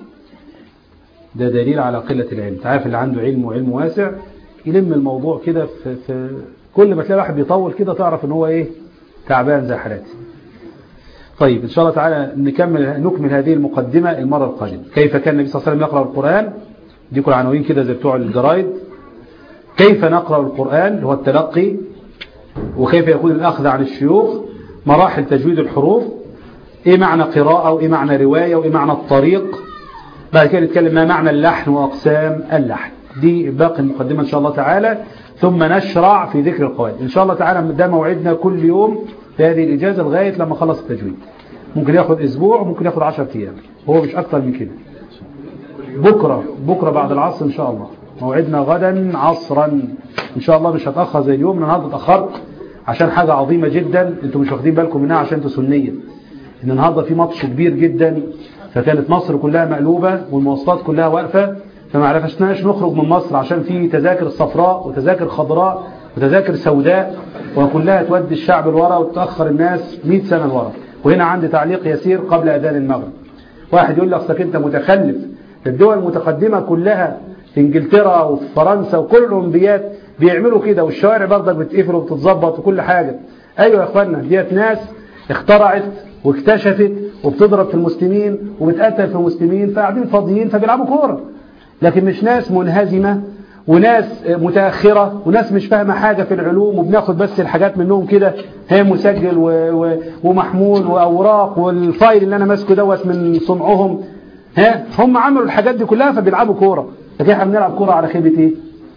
S2: ده دليل على قلة العلم. تعرف اللي عنده علم وعلم واسع يلم الموضوع كده في, في كل ما تلاقي واحد بيطول كده تعرف ان هو ايه تعبان زي حالاتي. طيب ان شاء الله تعالى نكمل نكمل هذه المقدمة المرة القادمة. كيف كان النبي صلى الله عليه وسلم يقرأ القرآن؟ دي كل عناوين كده زي بتوع الجرايد. كيف نقرأ القرآن اللي هو التلقي، وكيف يكون الأخذ عن الشيوخ، مراحل تجويد الحروف، ايه معنى قراءة وايه معنى رواية وايه معنى الطريق. بعد كده نتكلم ما معنى اللحن واقسام اللحن. دي باقي المقدمة ان شاء الله تعالى، ثم نشرع في ذكر القواعد ان شاء الله تعالى. ده موعدنا كل يوم في هذه الاجازة لغاية لما خلص التجويد. ممكن ياخد اسبوع وممكن ياخد عشر ايام، هو مش اكتر من كده. بكرة بكرة بعد العصر ان شاء الله. موعدنا غدا عصرا ان شاء الله، مش هتأخر زي اليوم. انا النهارده اتأخرت عشان حاجة عظيمة جدا انتم مش واخدين بالكم منها عشان انتوا سنية. ان النهارده في ماتش كبير جدا، فكانت مصر كلها مقلوبة والمواصلات كلها واقفة، فما عرفناش نخرج من مصر عشان في تذاكر صفراء وتذاكر خضراء وتذاكر سوداء، وكلها تودي الشعب لورا وتأخر الناس مئة سنة لورا. وهنا عندي تعليق يسير قبل أذان المغرب. واحد يقول لك أصلك أنت متخلف، الدول المتقدمة كلها في انجلترا وفي فرنسا وكل الأولمبيات بيعملوا كده، والشوارع برضك بتقفل وبتتظبط وكل حاجة. أيوة يا أخوانا، ديت ناس اخترعت واكتشفت وبتضرب في المسلمين وبتقتل في المسلمين، فقاعدين فاضيين فبيلعبوا كورة. لكن مش ناس منهزمة وناس متأخرة وناس مش فاهمة حاجة في العلوم، وبناخد بس الحاجات منهم كده، هي مسجل و... و... ومحمول وأوراق، والفايل اللي أنا ماسكه دوت من صنعهم. ها هم عملوا الحاجات دي كلها فبيلعبوا كورة. لكن احنا بنلعب كورة على خيبة ايه؟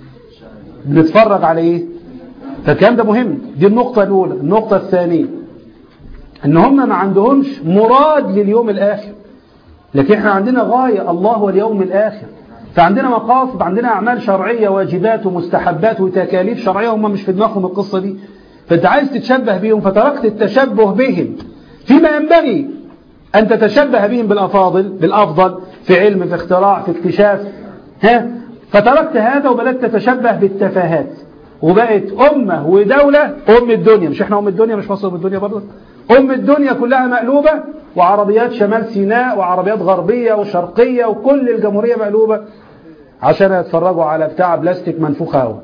S2: بنتفرج على ايه؟ فالكلام ده مهم. دي النقطة الأولى. النقطة الثانية ان هم ما عندهمش مراد لليوم الآخر، لكن احنا عندنا غاية الله واليوم الآخر. فعندنا مقاصد، عندنا أعمال شرعية، واجبات ومستحبات وتكاليف شرعية، هم مش في دماغهم القصة دي. فانت عايز تتشبه بهم فتركت التشبه بهم فيما ينبغي أن تتشبه بهم بالأفاضل بالأفضل في علم، في اختراع، في اكتشاف. ها فتركت هذا وبدأت تتشبه بالتفاهات، وبقت أمة ودولة أم الدنيا. مش احنا أم الدنيا؟ مش مصر أم الدنيا برضه؟ أم الدنيا كلها مقلوبة، وعربيات شمال سيناء وعربيات غربية وشرقية وكل الجمهورية مقلوبة عشان يتفرجوا على بتاع بلاستيك منفوخ هوا.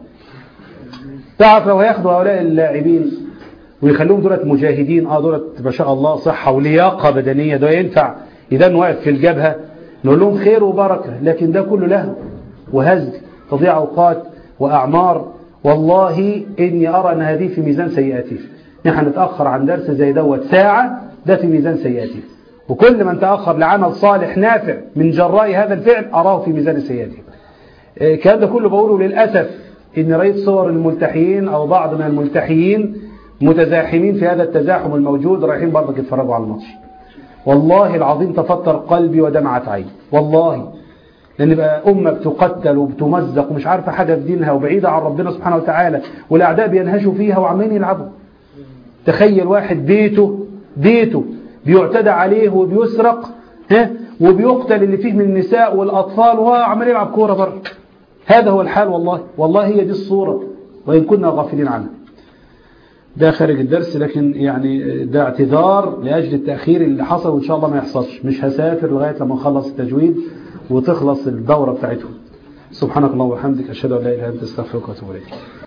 S2: تعرف لو هياخدوا هؤلاء اللاعبين ويخلوهم دولة مجاهدين، اه دولة ما شاء الله صحة ولياقة بدنية، ده ينفع إذا واقف في الجبهة، نقول لهم خير وبركة. لكن ده كله له وهزل، تضيع أوقات وأعمار. والله إني أرى أن هذه في ميزان سيئاتي. نحن نتأخر عن درس زي دوت ساعة، ده في ميزان سيئاتي. وكل من تأخر لعمل صالح نافع من جراء هذا الفعل أراه في ميزان سيئاتي. الكلام ده كله بقوله للأسف إن رأيت صور الملتحيين أو بعض من الملتحيين متزاحمين في هذا التزاحم الموجود، رايحين برضك يتفرجوا على الماتش. والله العظيم تفطر قلبي ودمعت عيني والله، لأن بقى أمة بتقتل وبتمزق ومش عارفة حاجة في دينها وبعيدة عن ربنا سبحانه وتعالى، والأعداء بينهشوا فيها وعمالين يلعبوا. تخيل واحد بيته بيته بيعتدى عليه وبيسرق، ها وبيقتل اللي فيه من النساء والأطفال، وهو عمال يلعب كورة بره. هذا هو الحال والله. والله هي دي الصورة وإن كنا غافلين عنها. ده خارج الدرس، لكن يعني ده اعتذار لأجل التأخير اللي حصل، وإن شاء الله ما يحصلش. مش هسافر لغاية لما نخلص التجويد وتخلص الدورة بتاعتهم. سبحانك اللهم وبحمدك، أشهد أن لا إله إلا أنت، أستغفرك وأتوب إليك.